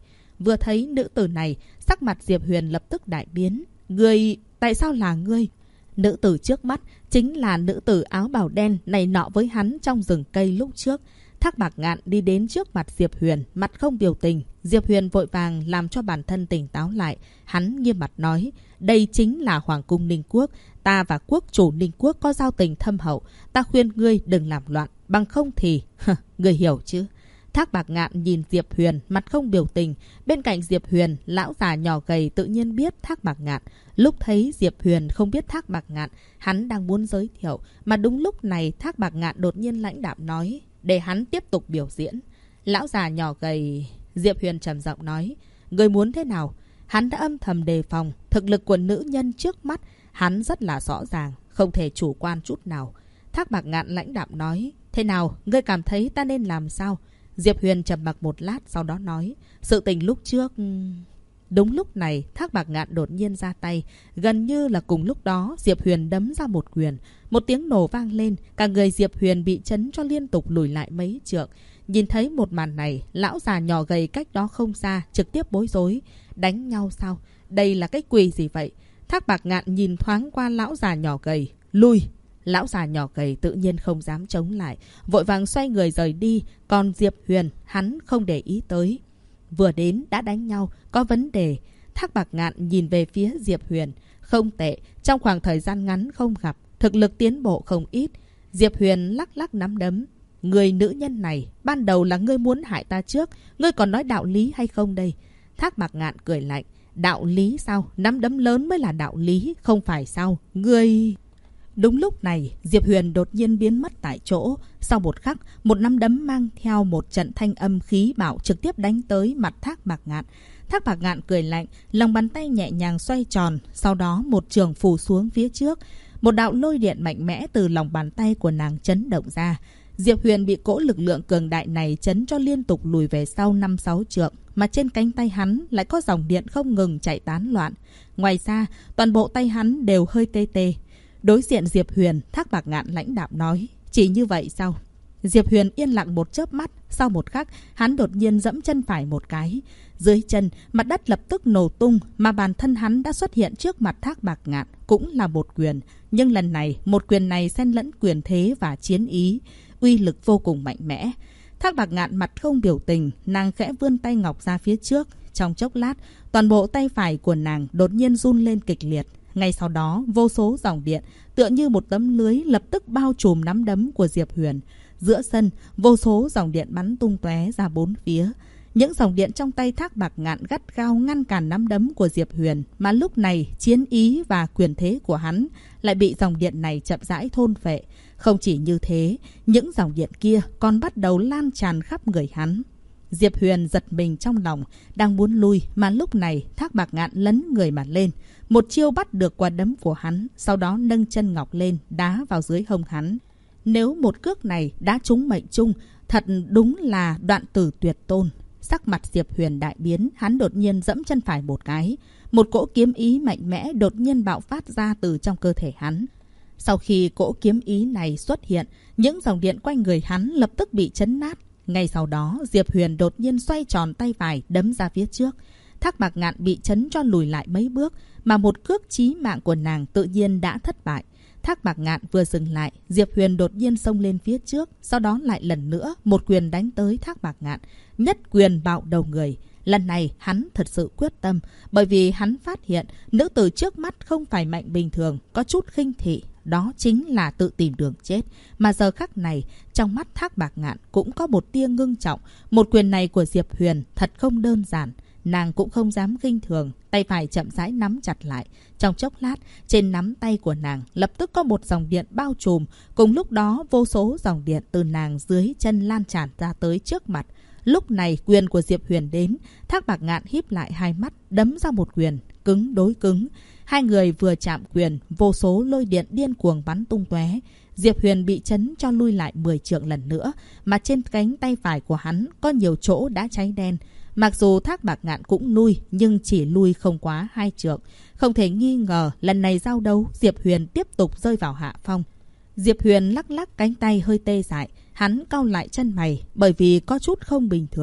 Vừa thấy nữ tử này, sắc mặt Diệp Huyền lập tức đại biến. Ngươi, tại sao là ngươi? Nữ tử trước mắt chính là nữ tử áo bào đen này nọ với hắn trong rừng cây lúc trước. Thác Bạc Ngạn đi đến trước mặt Diệp Huyền, mặt không biểu tình. Diệp Huyền vội vàng làm cho bản thân tỉnh táo lại. Hắn nghiêm mặt nói, đây chính là Hoàng cung Ninh Quốc. Ta và quốc chủ Ninh Quốc có giao tình thâm hậu. Ta khuyên ngươi đừng làm loạn, bằng không thì... ngươi hiểu chứ? Thác Bạc Ngạn nhìn Diệp Huyền, mặt không biểu tình. Bên cạnh Diệp Huyền, lão già nhỏ gầy tự nhiên biết Thác Bạc Ngạn. Lúc thấy Diệp Huyền không biết Thác Bạc Ngạn, hắn đang muốn giới thiệu. Mà đúng lúc này, Thác Bạc Ngạn đột nhiên lãnh đạm nói, để hắn tiếp tục biểu diễn. Lão già nhỏ gầy... Diệp Huyền trầm giọng nói, người muốn thế nào? Hắn đã âm thầm đề phòng. Thực lực của nữ nhân trước mắt, hắn rất là rõ ràng, không thể chủ quan chút nào. Thác Bạc Ngạn lãnh đạm nói, thế nào, ngươi cảm thấy ta nên làm sao? Diệp Huyền trầm mặc một lát, sau đó nói, sự tình lúc trước... Đúng lúc này, Thác Bạc Ngạn đột nhiên ra tay. Gần như là cùng lúc đó, Diệp Huyền đấm ra một quyền. Một tiếng nổ vang lên, cả người Diệp Huyền bị chấn cho liên tục lùi lại mấy trượng. Nhìn thấy một màn này, lão già nhỏ gầy cách đó không xa, trực tiếp bối rối. Đánh nhau sao? Đây là cái quỷ gì vậy? Thác Bạc Ngạn nhìn thoáng qua lão già nhỏ gầy. Lui! Lão già nhỏ gầy tự nhiên không dám chống lại, vội vàng xoay người rời đi. Còn Diệp Huyền, hắn không để ý tới. Vừa đến đã đánh nhau, có vấn đề. Thác Bạc Ngạn nhìn về phía Diệp Huyền. Không tệ, trong khoảng thời gian ngắn không gặp, thực lực tiến bộ không ít. Diệp Huyền lắc lắc nắm đấm. Người nữ nhân này, ban đầu là ngươi muốn hại ta trước, ngươi còn nói đạo lý hay không đây? Thác Bạc Ngạn cười lạnh. Đạo lý sao? Nắm đấm lớn mới là đạo lý, không phải sao? Ngươi... Đúng lúc này, Diệp Huyền đột nhiên biến mất tại chỗ. Sau một khắc, một nắm đấm mang theo một trận thanh âm khí bạo trực tiếp đánh tới mặt Thác Bạc Ngạn. Thác Bạc Ngạn cười lạnh, lòng bàn tay nhẹ nhàng xoay tròn, sau đó một trường phủ xuống phía trước. Một đạo lôi điện mạnh mẽ từ lòng bàn tay của nàng chấn động ra. Diệp Huyền bị cỗ lực lượng cường đại này chấn cho liên tục lùi về sau 5-6 trượng, mà trên cánh tay hắn lại có dòng điện không ngừng chạy tán loạn. Ngoài ra, toàn bộ tay hắn đều hơi tê tê. Đối diện Diệp Huyền, Thác Bạc Ngạn lãnh đạm nói, chỉ như vậy sao? Diệp Huyền yên lặng một chớp mắt, sau một khắc, hắn đột nhiên giẫm chân phải một cái. Dưới chân, mặt đất lập tức nổ tung, mà bản thân hắn đã xuất hiện trước mặt Thác Bạc Ngạn, cũng là một quyền. Nhưng lần này, một quyền này xen lẫn quyền thế và chiến ý, uy lực vô cùng mạnh mẽ. Thác Bạc Ngạn mặt không biểu tình, nàng khẽ vươn tay ngọc ra phía trước. Trong chốc lát, toàn bộ tay phải của nàng đột nhiên run lên kịch liệt. Ngay sau đó, vô số dòng điện, tựa như một tấm lưới lập tức bao trùm nắm đấm của Diệp Huyền. Giữa sân, vô số dòng điện bắn tung tóe ra bốn phía. Những dòng điện trong tay Thác Bạc Ngạn gắt gao ngăn cản nắm đấm của Diệp Huyền, mà lúc này chiến ý và quyền thế của hắn lại bị dòng điện này chậm rãi thôn phệ. Không chỉ như thế, những dòng điện kia còn bắt đầu lan tràn khắp người hắn. Diệp Huyền giật mình trong lòng, đang muốn lui, mà lúc này Thác Bạc Ngạn lấn người mà lên. Một chiêu bắt được quả đấm của hắn, sau đó nâng chân ngọc lên, đá vào dưới hông hắn. Nếu một cước này đã trúng mệnh trung, thật đúng là đoạn tử tuyệt tôn. Sắc mặt Diệp Huyền đại biến, hắn đột nhiên giẫm chân phải một cái. Một cỗ kiếm ý mạnh mẽ đột nhiên bạo phát ra từ trong cơ thể hắn. Sau khi cỗ kiếm ý này xuất hiện, những dòng điện quanh người hắn lập tức bị chấn nát. Ngay sau đó, Diệp Huyền đột nhiên xoay tròn tay phải đấm ra phía trước. Thác Bạc Ngạn bị chấn cho lùi lại mấy bước, mà một cước chí mạng của nàng tự nhiên đã thất bại. Thác Bạc Ngạn vừa dừng lại, Diệp Huyền đột nhiên xông lên phía trước, sau đó lại lần nữa một quyền đánh tới Thác Bạc Ngạn, nhất quyền bạo đầu người. Lần này hắn thật sự quyết tâm, bởi vì hắn phát hiện nữ tử trước mắt không phải mạnh bình thường, có chút khinh thị. Đó chính là tự tìm đường chết. Mà giờ khắc này, trong mắt Thác Bạc Ngạn cũng có một tia ngưng trọng. Một quyền này của Diệp Huyền thật không đơn giản. Nàng cũng không dám khinh thường, tay phải chậm rãi nắm chặt lại. Trong chốc lát, trên nắm tay của nàng lập tức có một dòng điện bao trùm. Cùng lúc đó, vô số dòng điện từ nàng dưới chân lan tràn ra tới trước mặt. Lúc này, quyền của Diệp Huyền đến. Thác Bạc Ngạn híp lại hai mắt, đấm ra một quyền, cứng đối cứng. Hai người vừa chạm quyền, vô số lôi điện điên cuồng bắn tung tóe. Diệp Huyền bị chấn cho lui lại 10 trượng lần nữa, mà trên cánh tay phải của hắn có nhiều chỗ đã cháy đen. Mặc dù Thác Bạc Ngạn cũng lui, nhưng chỉ lui không quá 2 trượng. Không thể nghi ngờ, lần này giao đấu, Diệp Huyền tiếp tục rơi vào hạ phong. Diệp Huyền lắc lắc cánh tay hơi tê dại, hắn cau lại chân mày, bởi vì có chút không bình thường.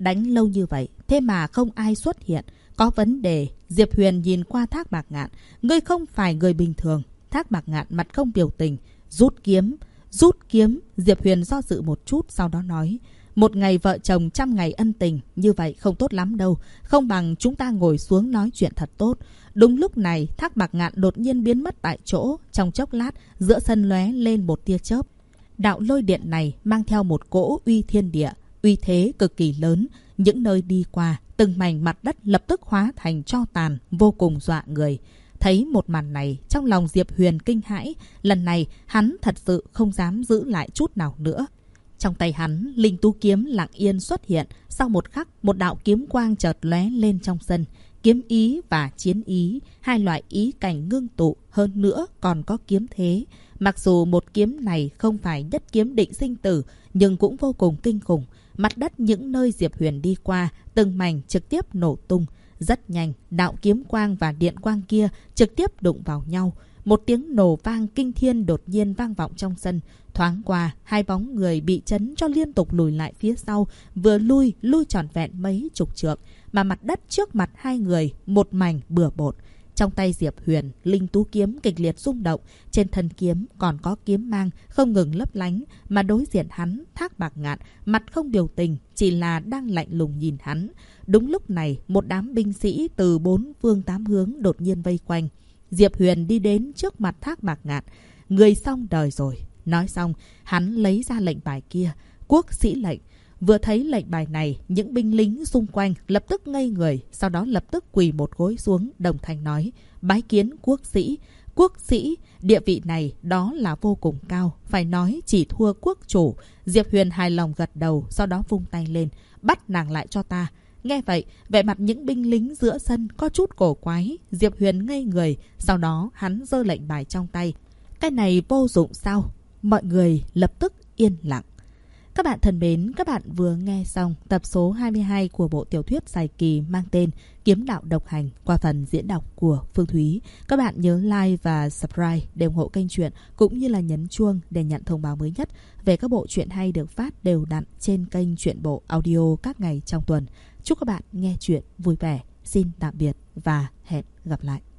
đánh lâu như vậy, thế mà không ai xuất hiện. Có vấn đề. Diệp Huyền nhìn qua Thác Bạc Ngạn. Ngươi không phải người bình thường. Thác Bạc Ngạn mặt không biểu tình. Rút kiếm. Rút kiếm. Diệp Huyền do dự một chút, sau đó nói. Một ngày vợ chồng 100 ngày ân tình, như vậy không tốt lắm đâu. Không bằng chúng ta ngồi xuống nói chuyện thật tốt. Đúng lúc này, Thác Bạc Ngạn đột nhiên biến mất tại chỗ. Trong chốc lát, giữa sân lóe lên một tia chớp. Đạo lôi điện này mang theo một cỗ uy thiên địa, uy thế cực kỳ lớn. Những nơi đi qua, từng mảnh mặt đất lập tức hóa thành tro tàn, vô cùng dọa người. Thấy một màn này, trong lòng Diệp Huyền kinh hãi. Lần này, hắn thật sự không dám giữ lại chút nào nữa. Trong tay hắn, linh tú kiếm lặng yên xuất hiện. Sau một khắc, một đạo kiếm quang chợt lóe lên trong sân. Kiếm ý và chiến ý, hai loại ý cảnh ngưng tụ, hơn nữa còn có kiếm thế. Mặc dù một kiếm này không phải nhất kiếm định sinh tử, nhưng cũng vô cùng kinh khủng. Mặt đất những nơi Diệp Huyền đi qua, từng mảnh trực tiếp nổ tung. Rất nhanh, đạo kiếm quang và điện quang kia trực tiếp đụng vào nhau. Một tiếng nổ vang kinh thiên đột nhiên vang vọng trong sân. Thoáng qua, hai bóng người bị chấn cho liên tục lùi lại phía sau, vừa lui trọn vẹn mấy chục trượng, mà mặt đất trước mặt hai người một mảnh bừa bộn. Trong tay Diệp Huyền, linh tú kiếm kịch liệt rung động, trên thân kiếm còn có kiếm mang không ngừng lấp lánh, mà đối diện hắn, Thác Bạc Ngạn, mặt không biểu tình, chỉ là đang lạnh lùng nhìn hắn. Đúng lúc này, một đám binh sĩ từ 4 phương 8 hướng đột nhiên vây quanh. Diệp Huyền đi đến trước mặt Thác Bạc Ngạn. Người xong đời rồi. Nói xong, hắn lấy ra lệnh bài kia. Quốc sĩ lệnh. Vừa thấy lệnh bài này, những binh lính xung quanh lập tức ngây người, sau đó lập tức quỳ một gối xuống, đồng thanh nói. Bái kiến quốc sĩ. Quốc sĩ, địa vị này đó là vô cùng cao, phải nói chỉ thua quốc chủ. Diệp Huyền hài lòng gật đầu, sau đó vung tay lên. Bắt nàng lại cho ta. Nghe vậy, vẻ mặt những binh lính giữa sân có chút cổ quái. Diệp Huyền ngây người, sau đó hắn giơ lệnh bài trong tay. Cái này vô dụng sao? Mọi người lập tức yên lặng. Các bạn thân mến, các bạn vừa nghe xong tập số 22 của bộ tiểu thuyết dài kỳ mang tên Kiếm Đạo Độc Hành qua phần diễn đọc của Phương Thúy. Các bạn nhớ like và subscribe để ủng hộ kênh truyện, cũng như là nhấn chuông để nhận thông báo mới nhất về các bộ truyện hay được phát đều đặn trên kênh Truyện Bộ Audio các ngày trong tuần. Chúc các bạn nghe truyện vui vẻ. Xin tạm biệt và hẹn gặp lại.